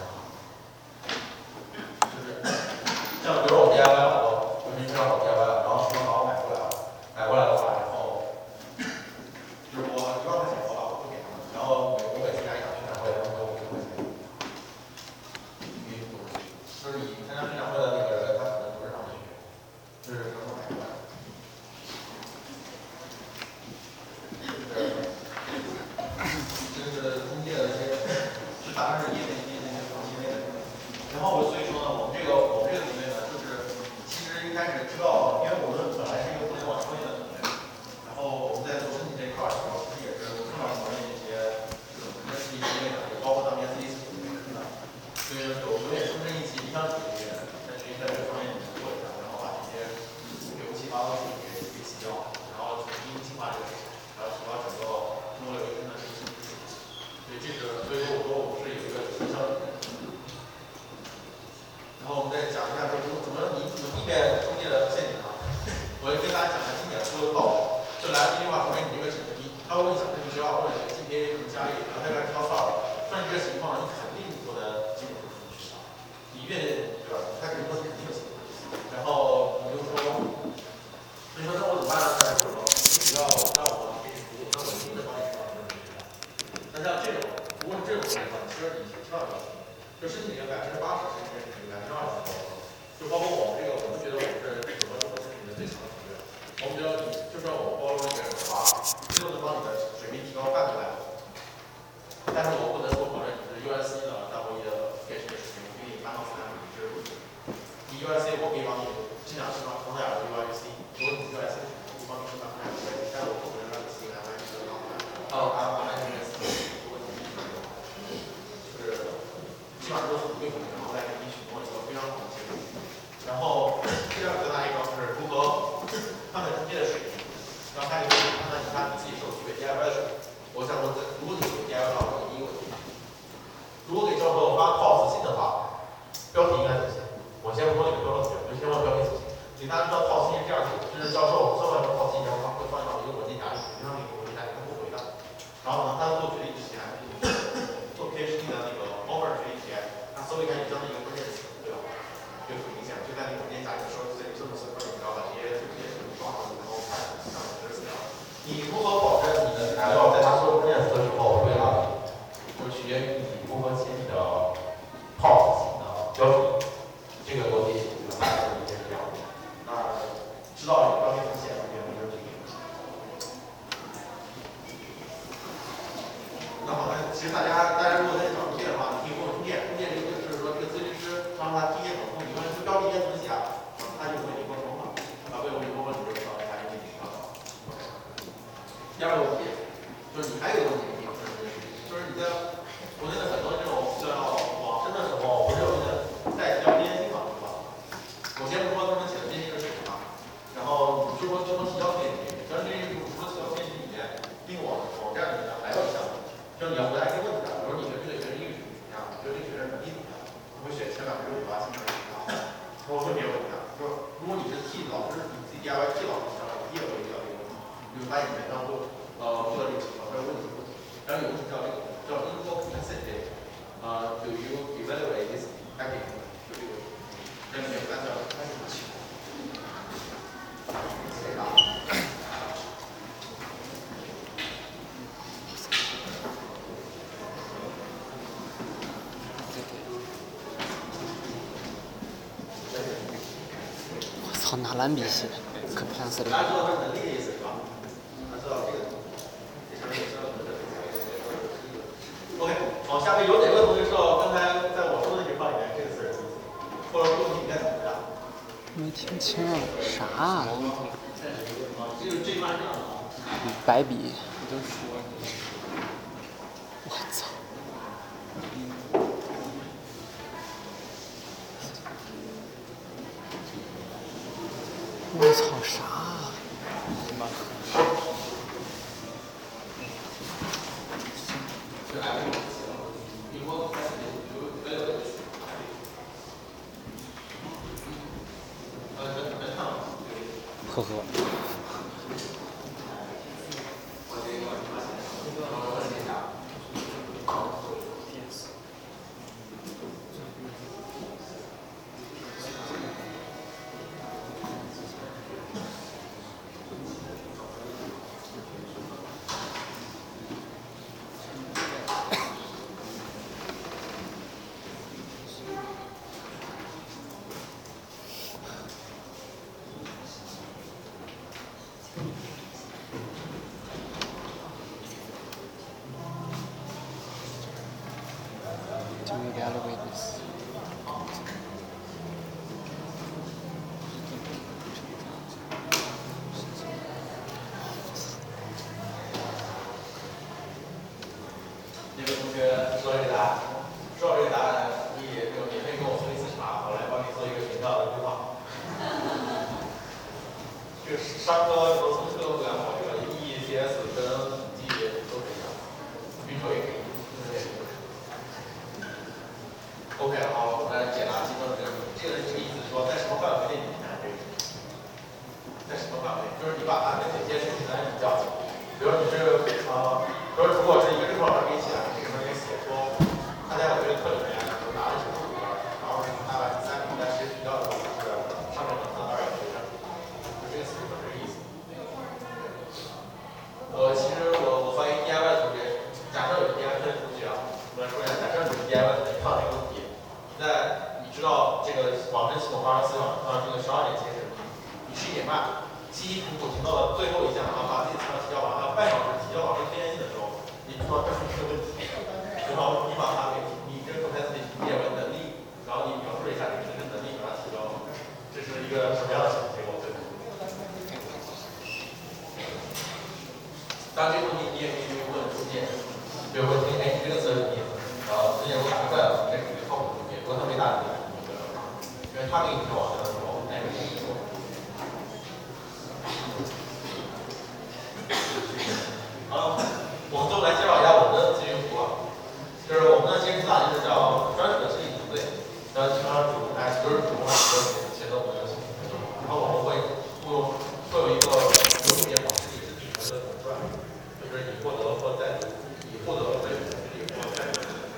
就是像比如我 D I Y 了，我我已经非常好 D I Y 了，然后厨房把我买过来了，买过来的话，然后就是我一万块钱我把我付给他们，然后我每次家长宣讲会，他们给我五十块钱，就是你参加宣讲会的那个人，他可能不是上面学，就是刚刚买过来。当然是业内业内行业内的，然后我所以说呢，我们这个我们这个团队呢，就是其实一开始知道，因为我们本来是一个互联网创业的团队，然后我们在做申请这一块儿的时候，其实也是非常讨厌一些这种跟实体行业的，也包括当年自己自己的，所以有有点出现箱体里面，但是在这个方面你做一下，然后把这些油漆八糟给给洗掉，然后重新净化这个水，然后提高整个中国流域的这个信息。所以这是所以说我说我们是有一个营销理念。然后我们再讲一下说怎么你怎么避免中介的陷阱啊？我就跟大家讲一下经典说的套路。就来这句话，首先你这个是你，他会问你想对你学校或者你的 G P A 什么加一，然后他就开始挑 star。像你这个情况，你肯定做的基本都是你学校，你越对吧？他这个问题肯定有问题。然后你就说，所以说那我怎么办呢？就是说，只要让我给你服务，那我一定能帮你找到你学校。那像这种，如果是这种情况，其实你千万不要听，就申请里面百分之八十申请人百分之二十都就包括我们这个，我们觉得我们是整个中国申请的最强的团队。我们觉得你就算我包容一点的话，最后能帮你的水平提高半个来。但是我不能说保证你是 U S C 的单位的电池的水平，我给你搬到三十米这是不行。你 U S C 我可以帮你尽量升到红海的 U S C， 如果你 U S C 我可以帮你升到红海的 U S C， 但是我不可能让你自己来完成这个航班。还有还有还有 U S C， 如果你就是基本上都是不对口，然后再给你提供一个非常好的结果。然后第二个大一招是如何判断中介的水平。然后还有一个判断你看你自己是否具备 D I Y 的水平。我想说，如果你有 D I Y 的话，我第一个问题，如果给教授发 cos 信的话，标题应该怎么写？我先不说你们标题，我就先问标题怎么写。你大家知道 cos 信是这样写的，就是教授收到一个 cos 信，然后他会放到一个文件夹里，平常那个文件夹里他不回的。然后呢，他做决定之前，做 PhD 的那个 offer 决定前，他搜一下你这样的一个关键词，对吧？就很明显，就在那个文件夹里面说这这么四个，你知道吧？这些这些是抓好，然后看上面这资料。你如何保证你的材料在他说关键词的时候会让你，就取决于你如何写你的 cos 信的标题，这个逻辑就大概理解是这样的。那知道你的标题怎么写，这边我就这个。那好，那其实大家大家如果在找中介的话，你可以问中介，中介这个就是说这个咨询师让他第一眼怎么问，你问这标题应该怎么写啊？他就会给你沟通嘛，他会有很多问题就知道他就给你知道。第二个问题就是你还有一个问题没有，就是你在国内的很多这种叫网申的时候，不是有那个带提交编辑嘛，对吧？我先不说他们写的编辑是谁啊，然后你就说就说提交编辑，提交编辑除了提交编辑里面，另网网站里面还有一项，就是你要回答一些问题的，比如你对这个学生英语怎么样，你对这个学生能力怎么样，你会选前百分之五啊，前百分之五啊。我说别问题啊，就是如果你是替老师，你自己 D I Y 替老师提交，你也会遇到这个问题，你就发现你们当中呃遇到这个情况，还有问题。然后有问题叫这个叫 info capacity， 啊 ，do you evaluate this package？ 就这个，这里面有三条，它是什么情况？谁答？ 我操，拿蓝笔写，可骗死了。 大家知道它是能力的意思是吧？大家知道这个。OK， 好，下面有哪个同学知道刚才在我说的这句话里面这个词是什么意思？或者这个问题应该怎么回答？ 没听清啊，啥？ 就是这一段是这样的啊。 白笔，都是。我操！我操，啥啊？呵呵。 上课比如从这个互联网这个 E C S 跟 G 都可以上，云手也可以。OK， 好，我来解答其中这个这个这个意思是说，在什么范围内你看这个？在什么范围？就是你把它跟哪些事情来比较？比如你是呃，比如如果是一个正老师给你写，这个上面写说，大家有这个课里面有拿了什么目标，然后是拿了第三名，但其实比较的是上面可能二点学生，就这个词是这个意思。我其实我我发一 D I Y 的同学，假设有 D I Y 的同学啊，我来说一下，假设你是 D I Y 的同学，看到这个问题，你在你知道这个网申系统发生四小啊这个十二点截止，你十一点半。稀稀苦苦停到了最后一项，然后把自己材料提交完，还有半小时提交老师推荐信的时候，你碰到这么一个问题，然后你把它给你这个口才自己列为能力，然后你描述一下你这个能力把它提高，这是一个什么样的结果？对。当然这个问题你也可以问中介，比如说今天哎你这个词是什么意思？然后中介给我打出来了，这属于靠谱中介，如果他没打你，因为他给你提网站的时候，哎没听说。好，我们最后来介绍一下我们的咨询服务，就是我们的其实主打就是叫专属的设计团队，然后基本上主哎不是主动和写的我们的系统，然后我们会会有会有一个有语言保持理是底层的总算，就是你获得或在你获得被你或在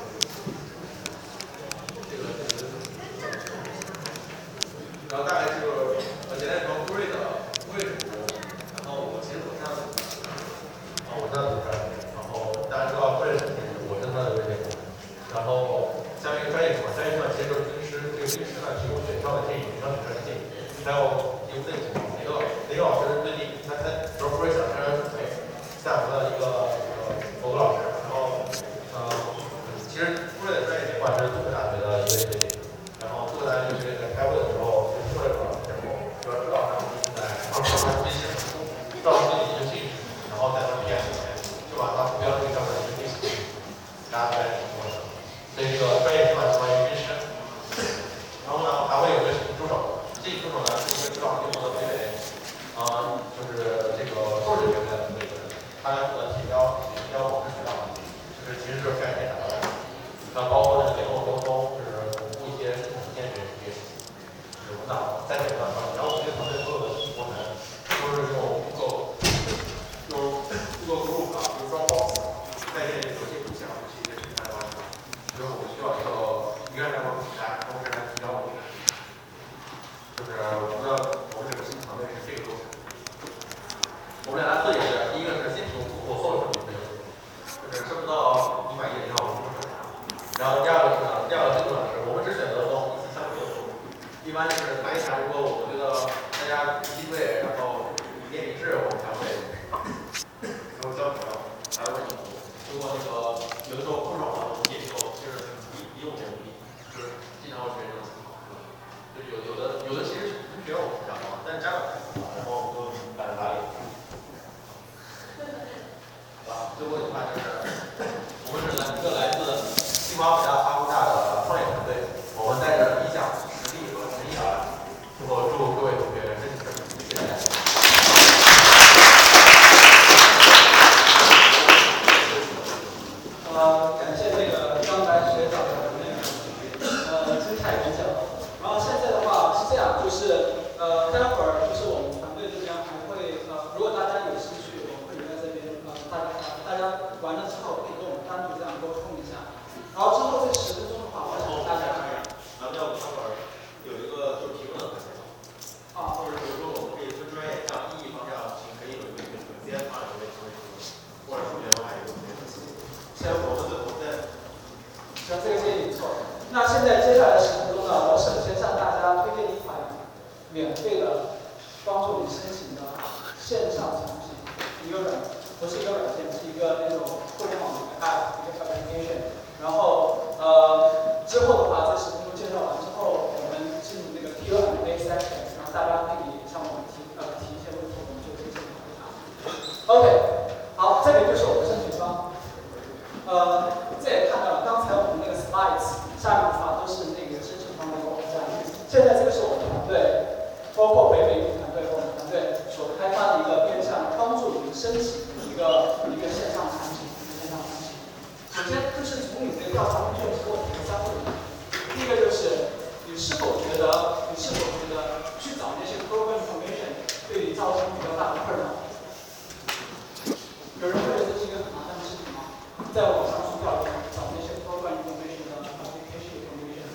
这个然后大概是呃简单说孤瑞的孤瑞主，然后我其实我这样子。啊，我这样子看，然后大家知道会我是他的微信工，然后下面一个专业什么？专业什么？其实就是军师，这个军师呢提供选校的建议，选校选专业建议，还有提供这个情况，哪个哪个老师最近他他比如不是想参加准备下服的一个呃某个老师，然后呃其实不是的专业尽管是东北大学的一位学姐，然后东北大学学姐在开会的时候就说了一个节目，主要是老师是在二十八分析，到时候你就兴趣。然后在他们面前就把他目标这个上面一个定性，大家在什么？所以这个专业主管相当于军师，然后呢还会有个心理助手，心理助手呢是一个指导英国的北北，啊、呃，就是这个硕士学位的一个人，他来负责提交提交我们学校，就是其实就是干一些啥的，像包括这个联络沟通，就是巩固一些系统建设这些事情，就是那在这个上，然后我们这个团队所有的部门都是用够。就是Google Group 啊，比如说 Box， 在这里有些不详是一些平台的关系，就是我们需要一个一个两个平台，同时来提交我们，就是我们的我们这个新团队是这个流程。我们两大特点是，第一个是先提供服务，后是没有，就是收不到你满意的，然后我们不审查。然后第二个是呢，第二个制度呢是我们只选择和我们一起相处的服务，一般就是谈一谈，如果我觉得大家一起对，然后理念一致，我们才会。然后交朋友，还有问题。如果那个有的时候不爽了，我们也就就是以以我为例，就是经常会出现这种情况，就有有的有的其实同学我们讲了，但是家长看不到，然后我们就懒得打理。好吧，最后一句话就是，我们是来一个来自清华北大哈工大的创业团队，我们带着理想、实力和诚意而来。最后祝各位同学申请成功，谢谢大家。 呃，感谢那个张白学长的那个呃精彩演讲。然后现在的话是这样，就是呃待会儿就是我们团队这边还会呃，如果大家有兴趣，我们会留在这边呃，大家大家完了之后可以跟我们单独这样沟通一下。然后之后这十分钟的话，我想大家咱们要不待会儿有一个就是提问的环节啊，或者比如说我们可以分专业，像意义方向可以有一个总监啊，有一个或者数学方案有一个先我们最后再， 行，这个建议不错。那现在接下来十分钟呢，我首先向大家推荐一款免费的帮助你申请的线上产品，一个软，不是一个软件，是一个那种互联网的一个 app， 一个 application。然后呃之后的话，这十分钟介绍完之后，我们进入那个 Q and A section， 然后大家可以向我们提呃提一些问题，我们就可以进行回答。OK， 好，这里就是我们申请方。呃，这也看到了，刚才我们那个 slides 下面的话都是那个申请方的一个网站。现在这个是我们团队，包括北美团队和我们团队所开发的否觉得你是否觉得去找那些 program information 对你造成比较大的困扰？有人会觉得这是一个很麻烦的事情吗？在网上去调研找那些 program information 的 application information，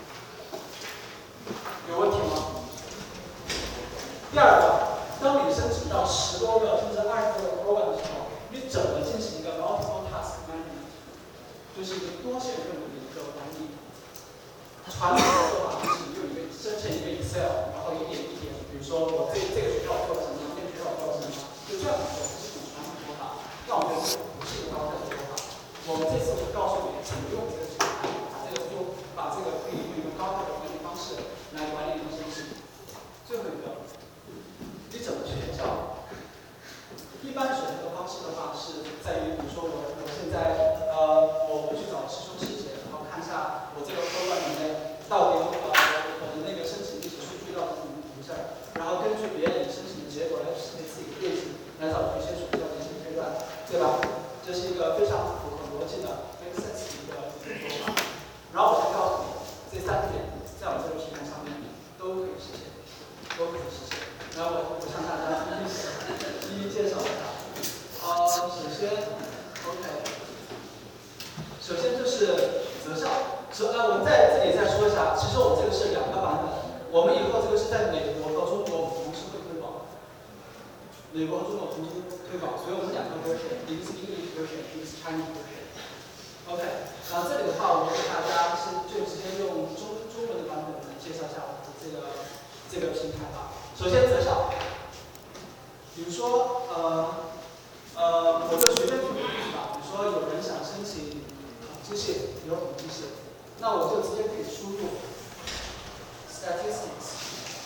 有问题吗？第二个，当你申请到十多个甚至二十多个 program 的时候，你怎么进行一个 multiple task management， 就是一个多线任务的一个管理？传统的做法就是你用一个生成一个 Excel， 然后一点一点，比如说我这这个学校做了什么，那个学校做了什么，就这样子做，这是一种传统做法。那我觉得这不是一个高效的做法。我们这次会告诉你怎么用这个平台，把这个就把这个可以用一个高效的管理方式来管理你的申请。最后一个，你怎么去选校？一般选择的方式的话，是在于，比如说我我现在呃，我我去找师兄师姐，然后看一下我这个 program 里面到底呃我的那个申请历史数据到底是怎么回事儿，然后根据别人申请的结果来匹配自己的背景，来找出一些属于的一些推断，对吧？这是一个非常符合逻辑的 make sense 的一个一个做法。然后我先告诉你，这三点在我这个平台上面都可以实现，都可以实现。然后我我向大家一一一一介绍一下。呃，首先 ，OK， 首先就是择校。首呃，我在这里再说一下，其实我们这个是两个版本。我们以后这个是在美国和中国同时会推广，美国和中国同时推广，所以我们两个 version， 一个是 English version， 一个是 Chinese version。OK， 然后这里的话，我给大家是就直接用中中文的版本来介绍一下我们这个这个平台吧。首先择校，比如说呃呃，我就随便举个例子吧，比如说有人想申请统计系，有统计系，那我就直接可以输入 statistics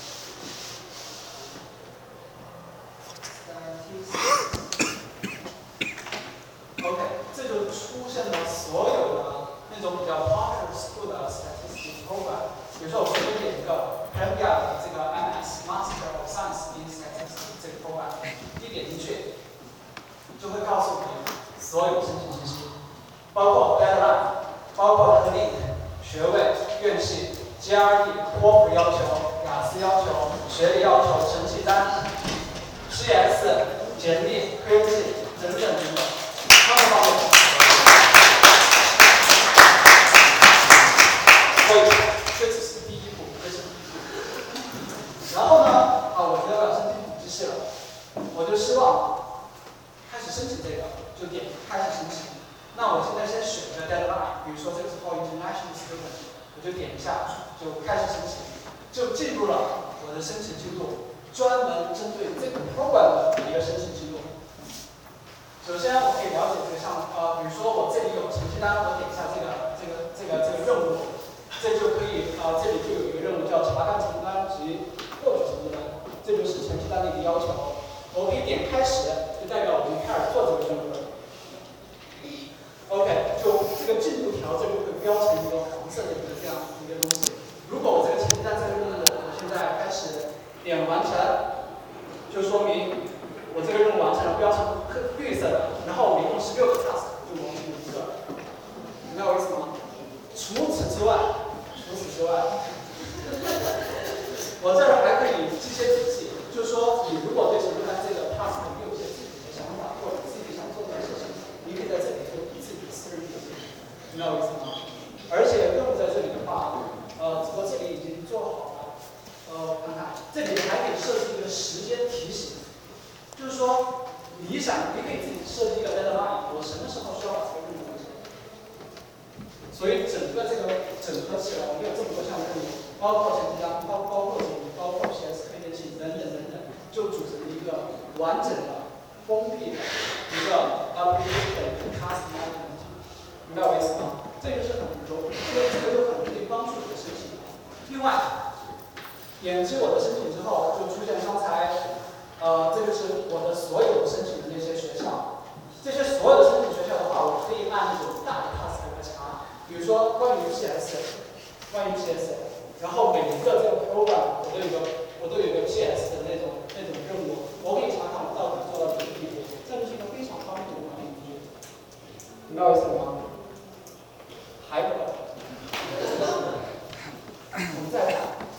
statistics。OK， 这就出现了所有的那种比较 popular school 的 statistics program。比如说我随便点一个 Columbia 的这个 M S Master of Science in Statistics 这个 program， 一点进去，就会告诉你所有申请信息，包括 deadline， 包括它的 link、学位、院系、G R E、托福要求、雅思要求、学历要求、成绩单、C S、简历、科技等等等等，他们帮我。所以这只是第一步，这是第一步。然后呢，啊，我觉得我要申请统计系了，我就希望开始申请这个，就点开始申请。那我现在先选一个 deadline， 比如说这个是 for international student， 我就点一下，就开始申请，就进入了我的申请进度，专门针对这个 program 的一个申请进度。首先我可以了解这个项目，呃，比如说我这里有成绩单，我点一下这个这个这个这个任务。这就可以啊、呃，这里就有一个任务叫查看成绩单及获取成绩单，这就是成绩单的一个要求。我可以点开始，就代表我们开始做这个任务了。OK， 就这个进度条，这个会标成一个黄色的一个这样一个东西。如果我这个成绩单这个任务，我现在开始点完成，就说明我这个任务完成了，标成绿色的。然后我一共是六个 task， 就完成了一个，明白我意思吗？除此之外。除此之外，我这儿还可以记些笔记，就是说，你如果对成绩单这个 task 你有些自己的想法，或者自己想做的事情，你可以在这里做自己的私人笔记，明白我意思吗？而且任务在这里的话，呃，我这里已经做好了，呃，我看看，这里还可以设置一个时间提醒，就是说，你想，你可以自己设计一个 deadline， 我什么时候需要把这个任务完成？所以整个这个整合起来，我们有这么多项任务，包括成绩单，包包括简历，包括 P S 推荐信等等等等，就组成了一个完整的、封闭的一个 application 的一个 task management， 明白我意思吗？这个是很容，这个这个就很容易帮助你的申请。另外，点击我的申请之后，就出现刚才，呃，这就是我的所有申请的那些学校。这些所有的申请学校的话，我可以按那种大的 task 来查。比如说关于 P S， 关于 P S， 然后每一个这个 program 我都有个我都有一个 P S 的那种那种任务，我可以查看我到底做到哪个地步，这就是一个非常方便的管理工具。明白我意思吗？还有，我们再看。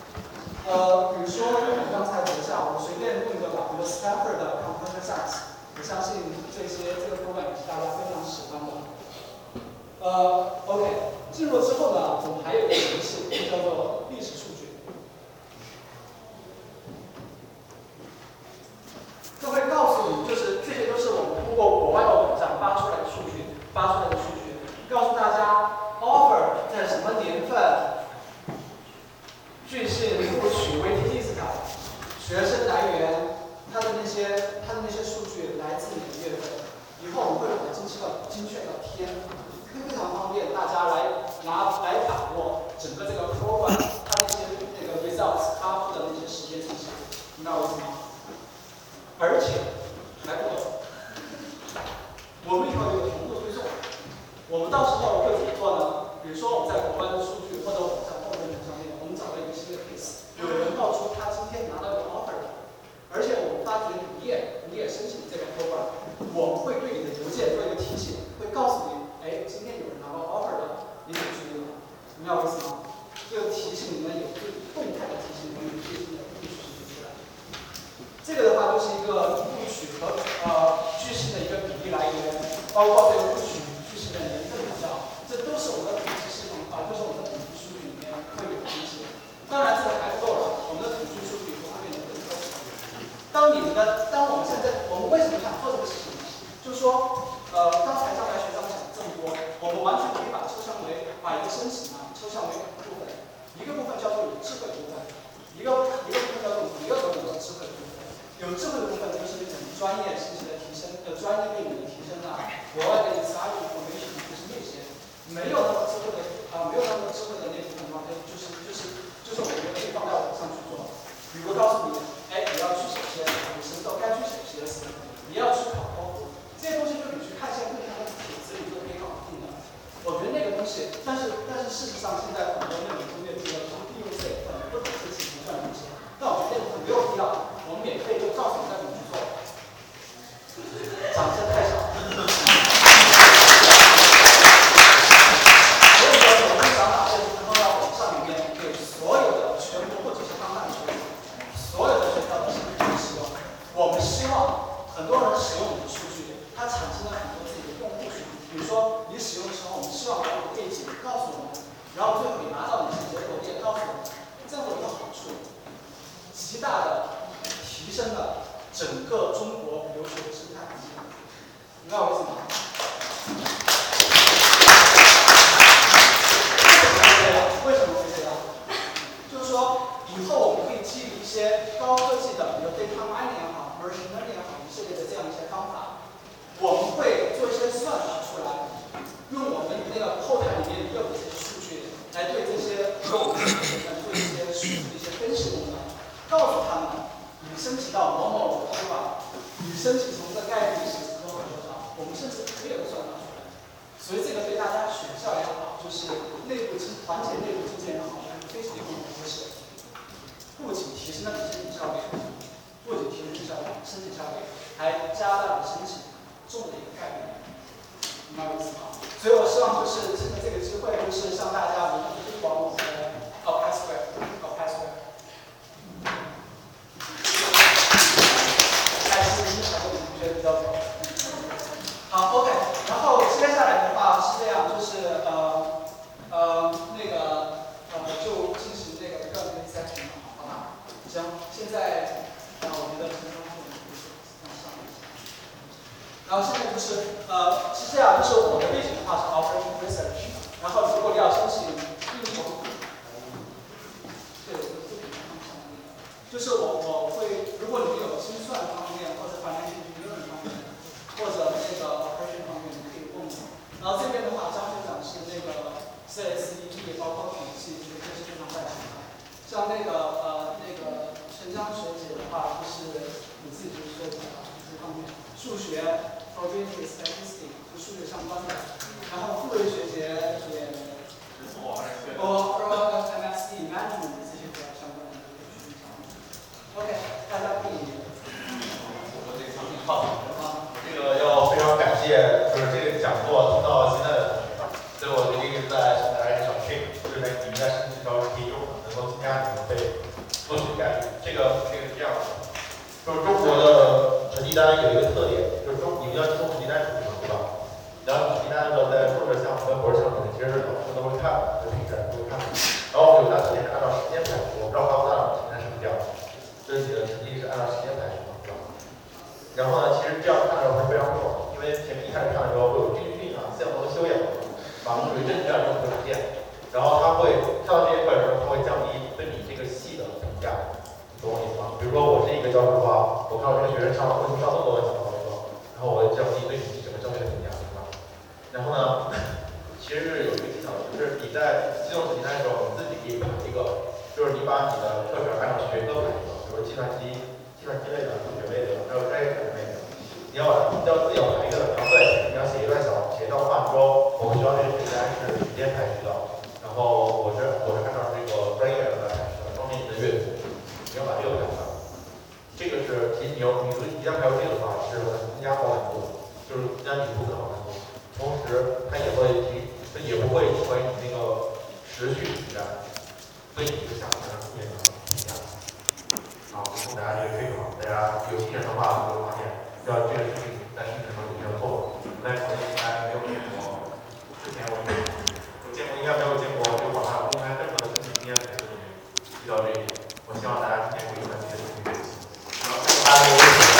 巨信录取 Wikipedia， 学生来源，它的那些它的那些数据来自哪个月份，以后我们会把它精确到精确到天，会非常方便大家来拿来把握整个这个 program 它那些那个 results 发布的那些时间信息，明白我意思吗？而且还不够，我们以后有同步推送，我们到时候会怎么做呢？比如说我们在国外的数据，或者我们在后面上面，我们找到一个新的 case， 有人爆出他今天拿到一个 offer 了，而且我们发觉你也你也申请这个 program， 我们会对你的邮件做一个提醒，会告诉你，哎，今天有人拿到 offer 了，你怎么去用？明白我意思吗？这个提醒你们有最动态的提醒你们有最新的录取信息出来。这个的话就是一个录取和呃巨信的一个比例来源，包括这个录取巨信的年份比较，这都是我们的统计系统啊，都是我们的统计数据里面会有的一些。当然这个还不够了，我们的统计数据会变得更科学。当你们的，当我们现在，我们为什么想做这个事情呢？就是说，呃，刚才张白学长讲这么多，我们完全可以把抽象为，把一个申请啊抽象为两个部分，一个部分叫做有智慧部分，一个一个部分叫做第二个有智慧部分。有智慧的部分就是那种专业信息的提升，呃，专业背景的提升啊，国外的 inside information 就是那些，没有那么智慧的啊、呃，没有那么智慧的那部分的话，就是就是就是我们可以放在网上去做，比如告诉你，哎，你要去写些你什么时候该去写些词，你要去考托福，这些东西就你去看一些不同的帖子，你都可以搞定的。我觉得那个东西，但是但是事实上现在很多那种工业机构，他们利用这一部分不只是计算东西，但我觉得那部分没有必要。我们免费就告诉你该怎么去做，掌声太少。所以说，我们想把这个放到网上里面，给所有的全国或者是当代学生，所有的学校都是可以使用。我们希望很多人使用我们的数据，它产生了很多自己的用户数据。比如说，你使用的时候，我们希望把你的背景告诉我们，然后最后你拿到你的结果，你也告诉我们，这样有一个好处，极大的。提升了整个中国留学的生态环境，明白我意思吗？为什么会这样？就是说，以后我们可以基于一些高科技的，比如 data mining 也好 ，machine learning 也好，一系列的这样一些方法，我们会做一些算法出来，用我们那个后台里面也有的这些数据，来对这些用户做一些数据的一些分析功能，告诉他们。你申请到某某某的地方，你申请从这概率是多少多少，我们甚至可以有算法出来。所以这个对大家学校也好，就是内部经团结内部经济也好，非常有优势。不仅提升了你申请效率，不仅提升效率，申请效率，还加大了申请中的一个概率。明白我意思吗？所以我希望就是趁着这个机会，就是向大家能够推广我们的 Password，Password。比较多。好 ，OK， 然后接下来的话是这样，就是呃呃那个呃就进行那个 Q and A section 了，好吧？行，现在呃我觉得陈刚是让上一下。然后现在就是呃是这样，就是我的背景的话是 Operation Research， 然后如果你要申请应用，对，就是我我会，如果你有精算方面或者反正或者那个 operation 方面，你可以问我。然后这边的话，张学长是那个 C S E B， 包括统计，这些都是非常在行的。像那个呃那个陈江学姐的话，就是你自己就是说讲的这方面，数学 probability statistics 就数学相关的。然后傅维学姐也哦 M S D management 这些比较相关的可以去讲。OK， 大家可以。 我这个场地好。这个要非常感谢，就是这个讲座听到现在的同学，所以我决定在现在来一个小 trick， 就是你们在申请的时候可以用能够增加你们被录取概率。这个这个是这样的，就是中国的成绩单有一个特点，就是中你们要提供成绩单出去嘛，对吧？然后成绩单的时候在或者像我们博士上面，其实老师都会看的，就评审都会看的。然后我们有它特点是按照时间排序，我不知道高大成绩单是不是这样，就是你的成绩是按照时间排序嘛，对吧？然后呢，其实这样看的时候会非常不爽，因为前面一开始看的时候会有军训啊、项目的修养，马上属于正确这样就不会出现。然后他会看到这些课的时候，他会降低对你这个我不知道这个学生上为什么上这么多问题，然后我知道自己对你整个正确的评价，对吧？然后呢，其实是有一个技巧，就是你在机动式平台的时候，你自己可以排一个，就是你把你的课程按照学科排一个，比如计算机、计算机类的、数学类的，还有专业类的，你要把要自己要排一个，然后对，你要写一段小写一段话，说我们学校这个学单是时间排序的，然后我是我是按照这个专业来排序的，方便你的阅读，你要把这个排出来。这个是其实你要你一旦排出这个的话，是会增加高难度的，就是增加你不可能难度。同时，它也会提，它也不会成为你那个持续挑战，所以你就想着也能评价。好，提供大家这个推广，大家有新人的话就会发现，要这个事情在新人的时候就要做。在国内应该没有见过，之前我我见过，应该没有见过，就网上公开任何的申请经验的人遇到这一点。我希望大家今天可以把这些东西学习。然后大家有问题。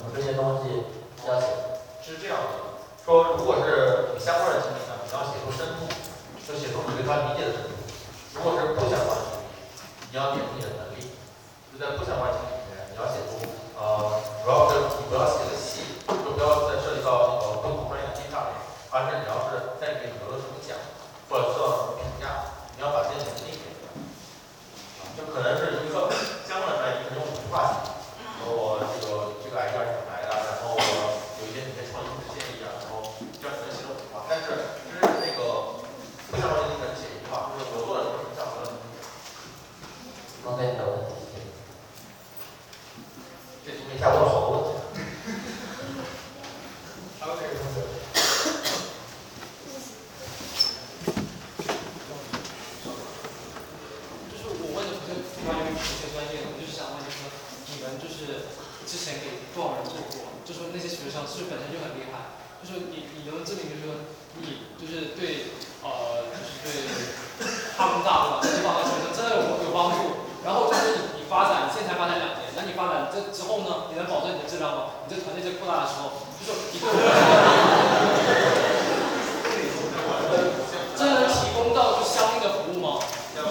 这些东西要写是这样的，说如果是相关的经历呢，你要写出深度，就写出你对它理解的深度；如果是不相关的经历，你要点出你的能力。就在不相关经历里面，你要写出呃，主要是你不要写的细，就不要再涉及到那个不同专业的偏差，而是你要是在里面得了什么奖，或者受到什么评价，你要把这些能力给出来。就可能是一个相关的专业，你可能用普通话写，说我这个这个 idea 是怎么来的，然后我有一些你的创意实现一啊，然后这样可能写的普通话。但是其实那个不相关的可能写一句话，就是我做的什么什么项目的。 刚才你的问题， 这题没下过好多问题。 还有哪个同学？ 就是我问的不是关于这些专业的，我就是想问，就是说你们就是之前给多少人做过？就说那些学生是不是本身就很厉害？就说你你能证明，就是说你就是对呃就是对哈工大对吧？你把那学生真的有有帮助，然后就是你你发展，你现在才发展两年，那你发展这之后呢，你能保证你的质量吗？你这团队在扩大的时候，就是你对我真能提供到就相应的服务吗？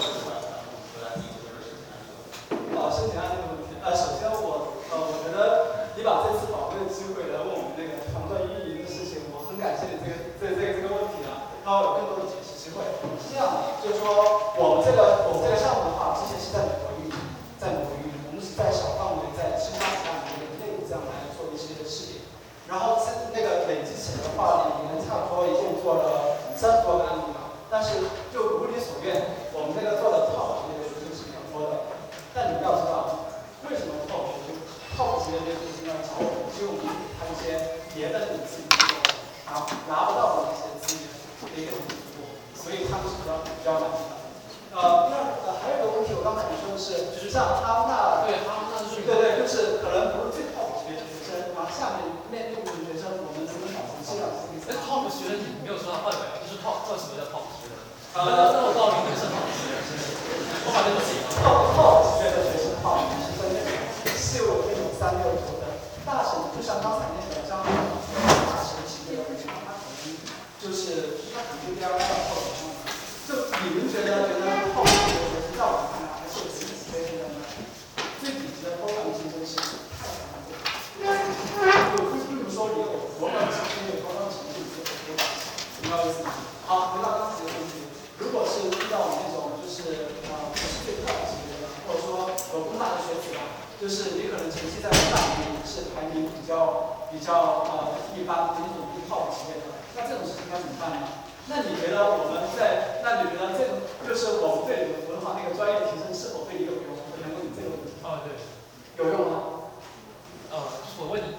啊，申请案这个问题，呃，首先我呃，我觉得你把这次宝贵的机会来问我们那个团队运营的事情，我很感谢你这个这这个这个问题啊，然后有更多的解释机会。是这样的，就是说我们这个我们这个项目的话，之前是在美国运营，在美国运营，我们是在小范围在青花瓷里面内部这样来做一些试点，然后在那个累积起来的话，两年差不多一共做了三十多个案例吧。但是就如你所愿，我们那个做的 top 级别的学生是比较多的。但你们要知道，为什么 top 就 top 级别的学生要找我们？因为我们给他一些别的你自己拿拿不到的一些资源给我们服务，所以他们是比较比较满意的。呃，第二呃还有一个问题，我刚才你说的是，就是像哈佛那对哈佛那是对对，就是可能不是最 top 级别的学生，然后下面那那部分学生，我们只能保持质量是第那 top 学生你没有说他范围，就是 top， 什么叫 top 学生？ 呃， 那我告诉你，是 top 学生，我把这个解了。 top top 级别的学生的话，我们是分那种四五那种三六九的大神，就像刚才那个张大神级别的学生，他可能就是他可能就第二个 top 的学生。就你们觉得觉得 top 级别的学生在我们看来还是有自己级别的最底级的多项竞争是太强了。就不如说你有多少成绩，有多少成绩，就有多少，明白我意思吗？好，回到刚才的问题，如果是遇到那种就是呃不是最 top 级别的，或者说有工大的学子吧，就是你可能成绩在工大里面是排名比较比较呃一般，那种不 top 级别的，那这种事情该怎么办呢？那你觉得我们在，那你觉得这种就是我们对你们文化那个专业提升是否对你有用？我想问你这个问题。 哦，对。 有用吗？ 呃，我问你，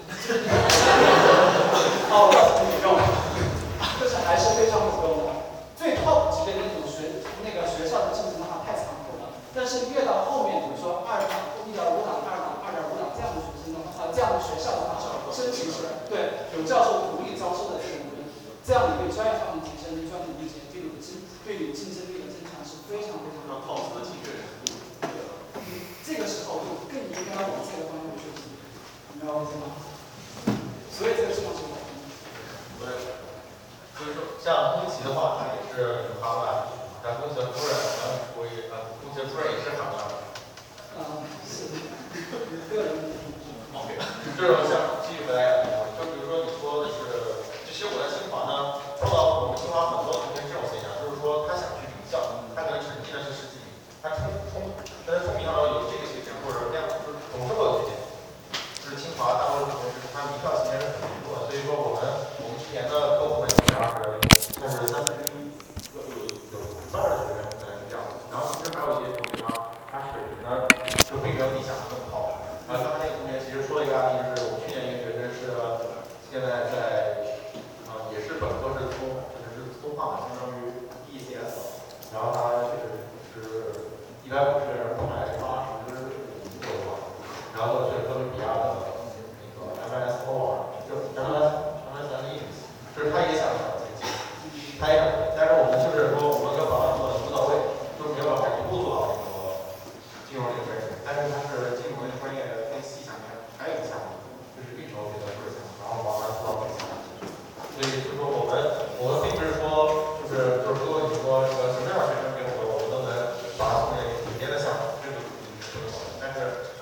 哦，我告诉你有用，就是还是非常有用的。最 top 级别的那种学那个学校的竞争的话太残酷了，但是越到后面，比如说二档、一点五档、二档、二点五档这样的学生的话，呃，这样的学校的话，申请出来，对，有教授独立招收的这种人，这样你对专业上的提升、专业理解、对你的竞对你竞争力的增强是非常非常让靠谱的精确人数。 这个时候就更应该往这个方向去学习，明白我意思吗？所以这个是往什么？ 对，就是说像宫崎的话，他也是哈佛大学，然后宫崎的夫人，呃，我也呃，宫崎的夫人也是哈佛大学。 嗯，是个人。 OK，这种像继续回来，就比如说你说的是，其实我在清华呢，碰到我们清华很多同学这种现象，就是说他想去名校，他可能成绩呢是十几名，他冲冲，但是聪明上有这个学生或者那样，就是总是会有缺点。就是清华大多数同学他名校其实是很不错的，所以说我们我们之前的各部分基本上是甚至三分之一有有有一半的学生可能是这样的，然后其实还有一些同学呢，他水平呢就并没有你想的那么好。然后刚才那个同学其实说了一个案例，就是我们去年一个学生是现在在呃也是本科是通就是通化嘛，相当于 E C S， 然后他是是一百五十个人碰来八十五左右吧，然后是哥伦比亚的那个 M S O 就 M S M S N E， 就是他也想找经济，他也想，但是我们就是说我们要把它做的不到位，就是没有把一步做到那个金融这个专业，但是他是金融这个专业跟系下面还有一个项目，就是运筹学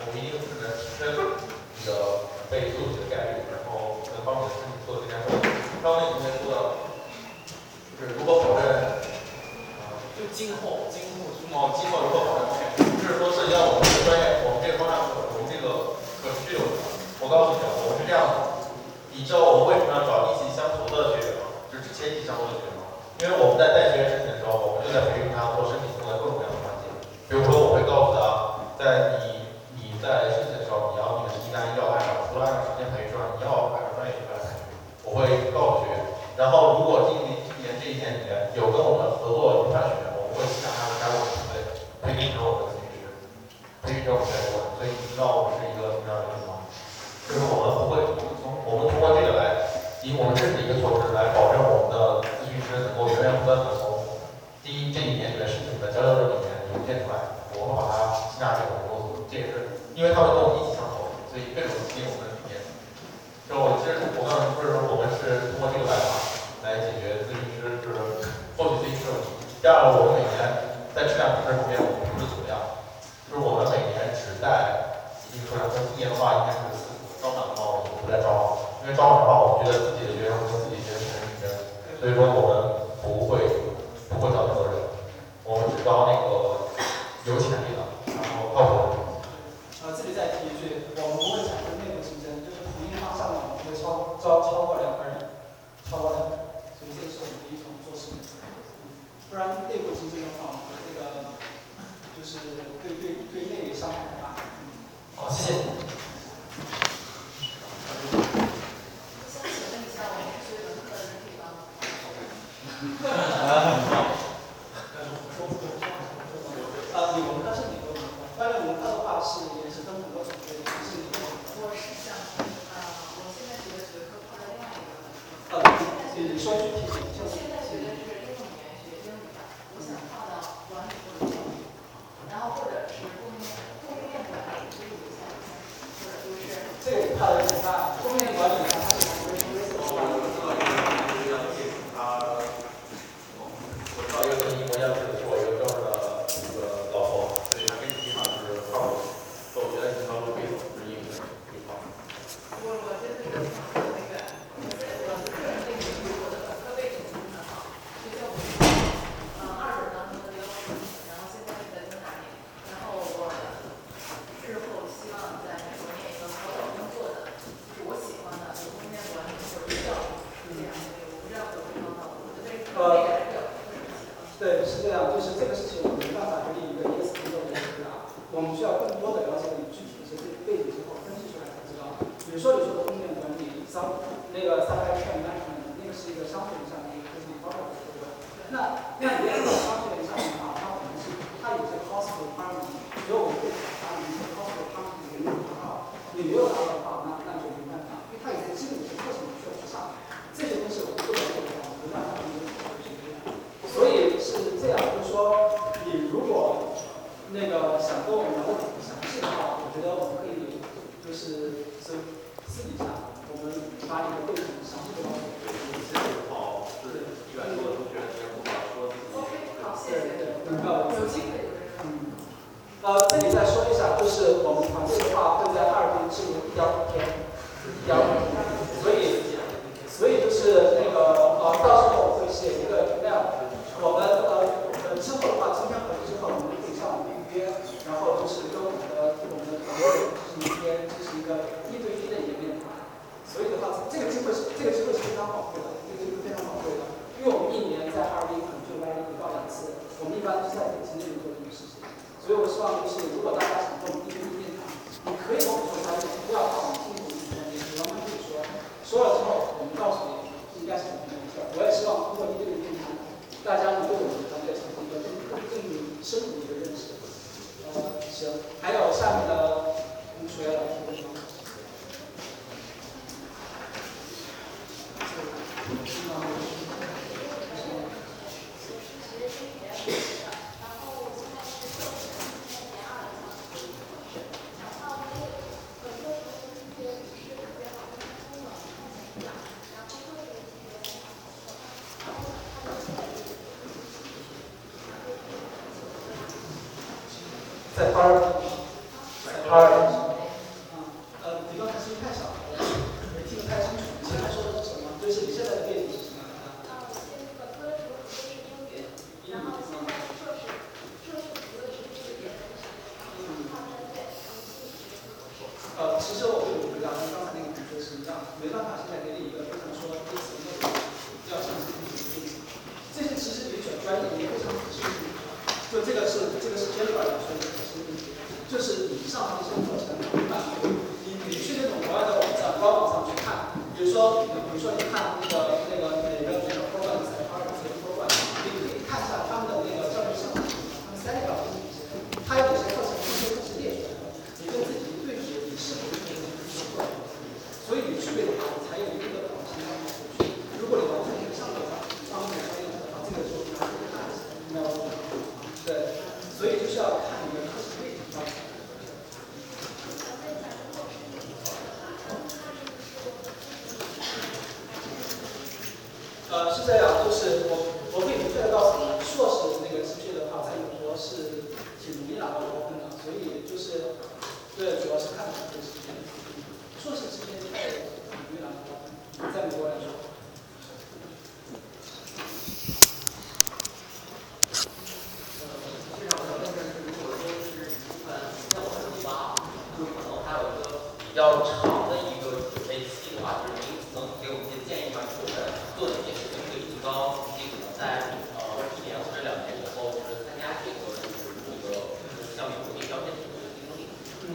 我们一定是能提升你的被录取的概率，然后能帮你的申请做得更加顺利。刚刚那同学说的，就是如何保证，呃， 就今后今后哦，今后如何保证？就是说涉及到我们这个专业，我们这个方向，我们这个可持续流程。我告诉你啊，我们是这样的，你知道我们为什么要找意气相投的学员吗？就是之前意气相投的学员吗？因为我们在带学员申请的时候，我们就在培育他做申请中的各种各样的环节。比如说，我会告诉他，在你你在申请的时候，你要你的提单要按照除了按照时间排序之外，你要按照专业学来排序。我会告诉学员，然后如果今年今年这一年里面有跟我们合作愉快的学员，我们会吸纳他们加入我们团队，培训成我们的咨询师，培训成我们的顾问。所以你知道我们是一个什么样的人吗？就是我们不会从我们通过这个来，以我们这是一个措施来保证我们的咨询师能够源源不断的从第一这一年里面申请的佼佼者里面涌现出来，我们把它吸纳进我们公司。这也是因为他们跟我们一起相投，所以更容易吸引我们的理念。就我其实我刚才不是说我们是通过这个办法来解决咨询师就是获取咨询师问题。第二个，我们每年在质量品质方面我们不是怎么样，就是我们每年只带一定数量，像今年的话应该是四组，招满的话我们不再招，因为招满的话我们觉得自己的学生跟自己学生是竞争，所以说我们不会不会招那么多人，我们只招那个有潜力的，然后靠谱的。 呃，这里再提一句，我们不会产生内部竞争，就是同一方向呢，我们会超招超过两个人，超过两个人，所以这是我们的一种做事。不然内部竞争的话，我们这个就是对对对内伤害很大。 好，谢谢。 呃，理文科是理工文科，关于文科的话是也是分很多种类，是理工文科。 我是想，呃，我现在学的学科跨了另外一个文科。 呃，你说具体点，就我现在学的是应用语言学英语的，我想跨到管理或者教育，然后或者是供应链供应链管理，就是有些或者就是这个也跨的挺大，供应链管理它是属于属于什么？ 我知道一个跟英国央视的是我一个哥们儿的一个老头，所以他跟你基本上就是差不多。所以我觉得你条路可以走，就是英语这一块。 我我真的有想过那个，我是我是个人对于我的本科背景不是很好，所以我是呃二本当中的标准，然后现在是在增大念，然后我日后希望在美国念一个好找工作的，就是我喜欢的，有供应链管理或者是教育这样的，我不知道会不会帮到我，我的这个未来表特别喜欢。 对，是这样，就是这个事情我没办法给你一个 yes 或者 no 的回答，我们需要更多的了解你具体的一些背景之后分析出来才知道。比如说你说的供应链管理，商那个 supply chain management，那个是一个商学院上的一个非常高的学问。那那你要在商学院上的话，它可能是它有些 cost requirement，所以我们会考察你这 cost requirement 有没有达到，你没有达到的话，那那就没办法，因为它有些基本的课程需要去上，这些东西我们不了解的话，我没办法给你去这样。所以是这样，就是说，你如果那个想跟我们聊的很详细的话，我觉得我们可以就是私私底下，我们把你的背景详细的告诉你。 好，是一般多的同学也不好说自己。 OK，好，谢对谢。 对，没有。 有机会就是嗯。呃，这里再说一下，就是我们团队的话会在哈尔滨进入一点五天，一点五天，所以所以就是那个呃，到时候我会写一个 email。我们呃呃之后的话，今天回去之后，我们可以向我们预约，然后就是跟我们的我们的团队进行一天，进行一个一对一的一个面谈。所以的话，这个机会是这个机会是非常宝贵的，这个机会非常宝贵的，因为我们一年在哈尔滨可能就来一到两次，我们一般都是在北京那边做这个事情。所以我希望就是如果大家想跟我们一对一面谈，你可以跟我们说他，不要靠我们辛苦一点，你完全可以说，说了之后我们告诉你应该是怎么回事。我也希望通过一对一面谈。大家能对我们团队产生一个更更更深入的一个认识。呃，行，还有下面的同学来提问吗？ 其实我对我回答跟刚才那个同学是一样的，没办法现在给你一个非常说一词一个要详细具体的例子。这些其实比选专业也非常合适的。就这个是这个是 general 来说的核心问题，就是你上这些课程满足，你你去那种国外的网站官网上去看，比如说比如说你看那个那个哪个哪个 program 在 program 哪个 program， 你可以看一下他们的那个教育项目，他们三个表是哪些，他有哪些课程，这些课是列出来的，你跟自己对比，你是否觉得你是课程？所以你具备的话，你才有一定的可能性让你回去。如果你完全是上课上上面专业的话，这个就还是看没有问题。对，所以就是要看你的课程背景到底。呃，是这样，就是我我可以明确的告诉你，硕士那个 G P A 的话，在美国是挺容易拿到高分的，所以就是对，主要是看你的 G P A。硕士 G P A 太容易拿到高分，在美国来说。 比较长的一个准备期的话，就是您能给我们一些建议吗？就是我们做哪些事情可以提高自己可能在呃一年或者两年以后，就是参加这个就是这个就是像美国这标签体的竞争力。 嗯，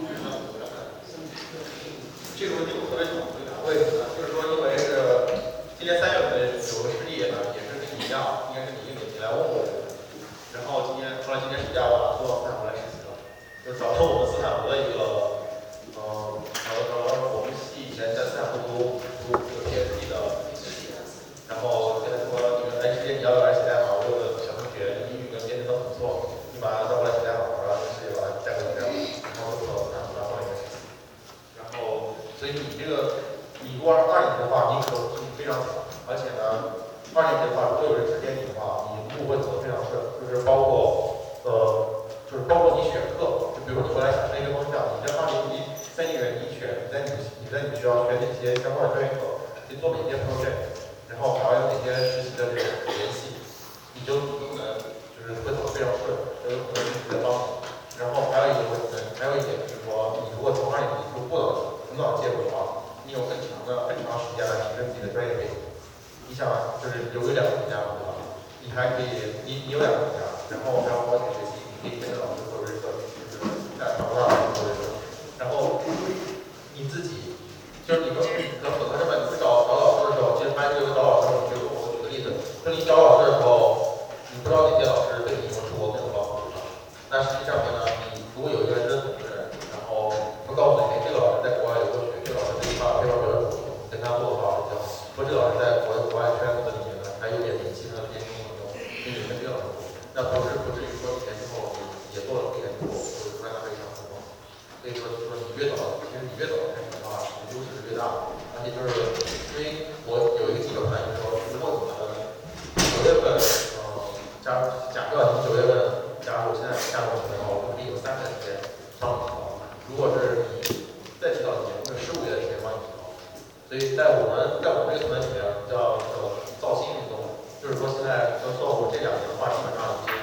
这个问题我特别想回答，为什么呢？就是说，因为是今年三月份有个师弟呢，也是跟你一样，应该是你应你来问我这个问题，然后今年后来今年暑假我打算到斯坦福来实习了，就是找到我们斯坦福的一个。嗯，找找到我们系以前在斯坦福读读这个 PhD 的然后跟他说，你们哎，师姐你要不要来写代码？我有个小同学英语跟编程都很不错，你把他招过来写代码，然后跟师姐把他带过来，然后就到斯坦福来换一个实习。然后，所以你这个，你如果二年级的话，你可能性非常强，而且呢，二年级的话，如果有人指点你的话，你路会走得非常顺，就是包括呃，就是包括你选课，就比如说你后来想升一个方向，你这二年级。三年元你选你在你你在你学校选哪些相关的专业课，去做哪些 project， 然后还有哪些实习的这种联系，你就你都能就是会走得非常顺，都有很多实习的帮你。然后还有一个问题，还有一点就是说，你如果从二年级就过到很早介入的话，你有很长的很长时间来提升自己的专业背景。你想就是有有两个暑假嘛，对吧？你还可以你你有两个暑假，然后还有好几个学期，你可以跟着老师做 research，就是在长大做 research。然后你自己，就是你们可能很多人们你去找找老师的时候，其实他这个找老师，比如说我举个例子，就你找老师的时候，你不知道哪些老师对你有出过各种高分，但实际上面呢，你如果有一个认同的人，然后他告诉你，这个老师在国外有过学，这个老师对你发非常比较有用，跟他做的话比较好。说这个老师在国国外圈子里面呢，还有点名气，他的编辑朋友，跟你跟这个老师做，那不是不至于说几年之后也做了一年之后，或者出来他非常成功。所以说，就是说你越早，其实你越早开始的话，你的优势是越大的。而且就是因为我有一个基本盘，就是说，如果你们九月份，呃，假如假设你九月份，假如我现在加入的话，我可以有三个时间帮你提高。如果是你再提到几年，或者十五月的时间帮你提高。所以在我们在我们这个团队里面叫叫造星运动，就是说现在就做我这两年的话，基本上已经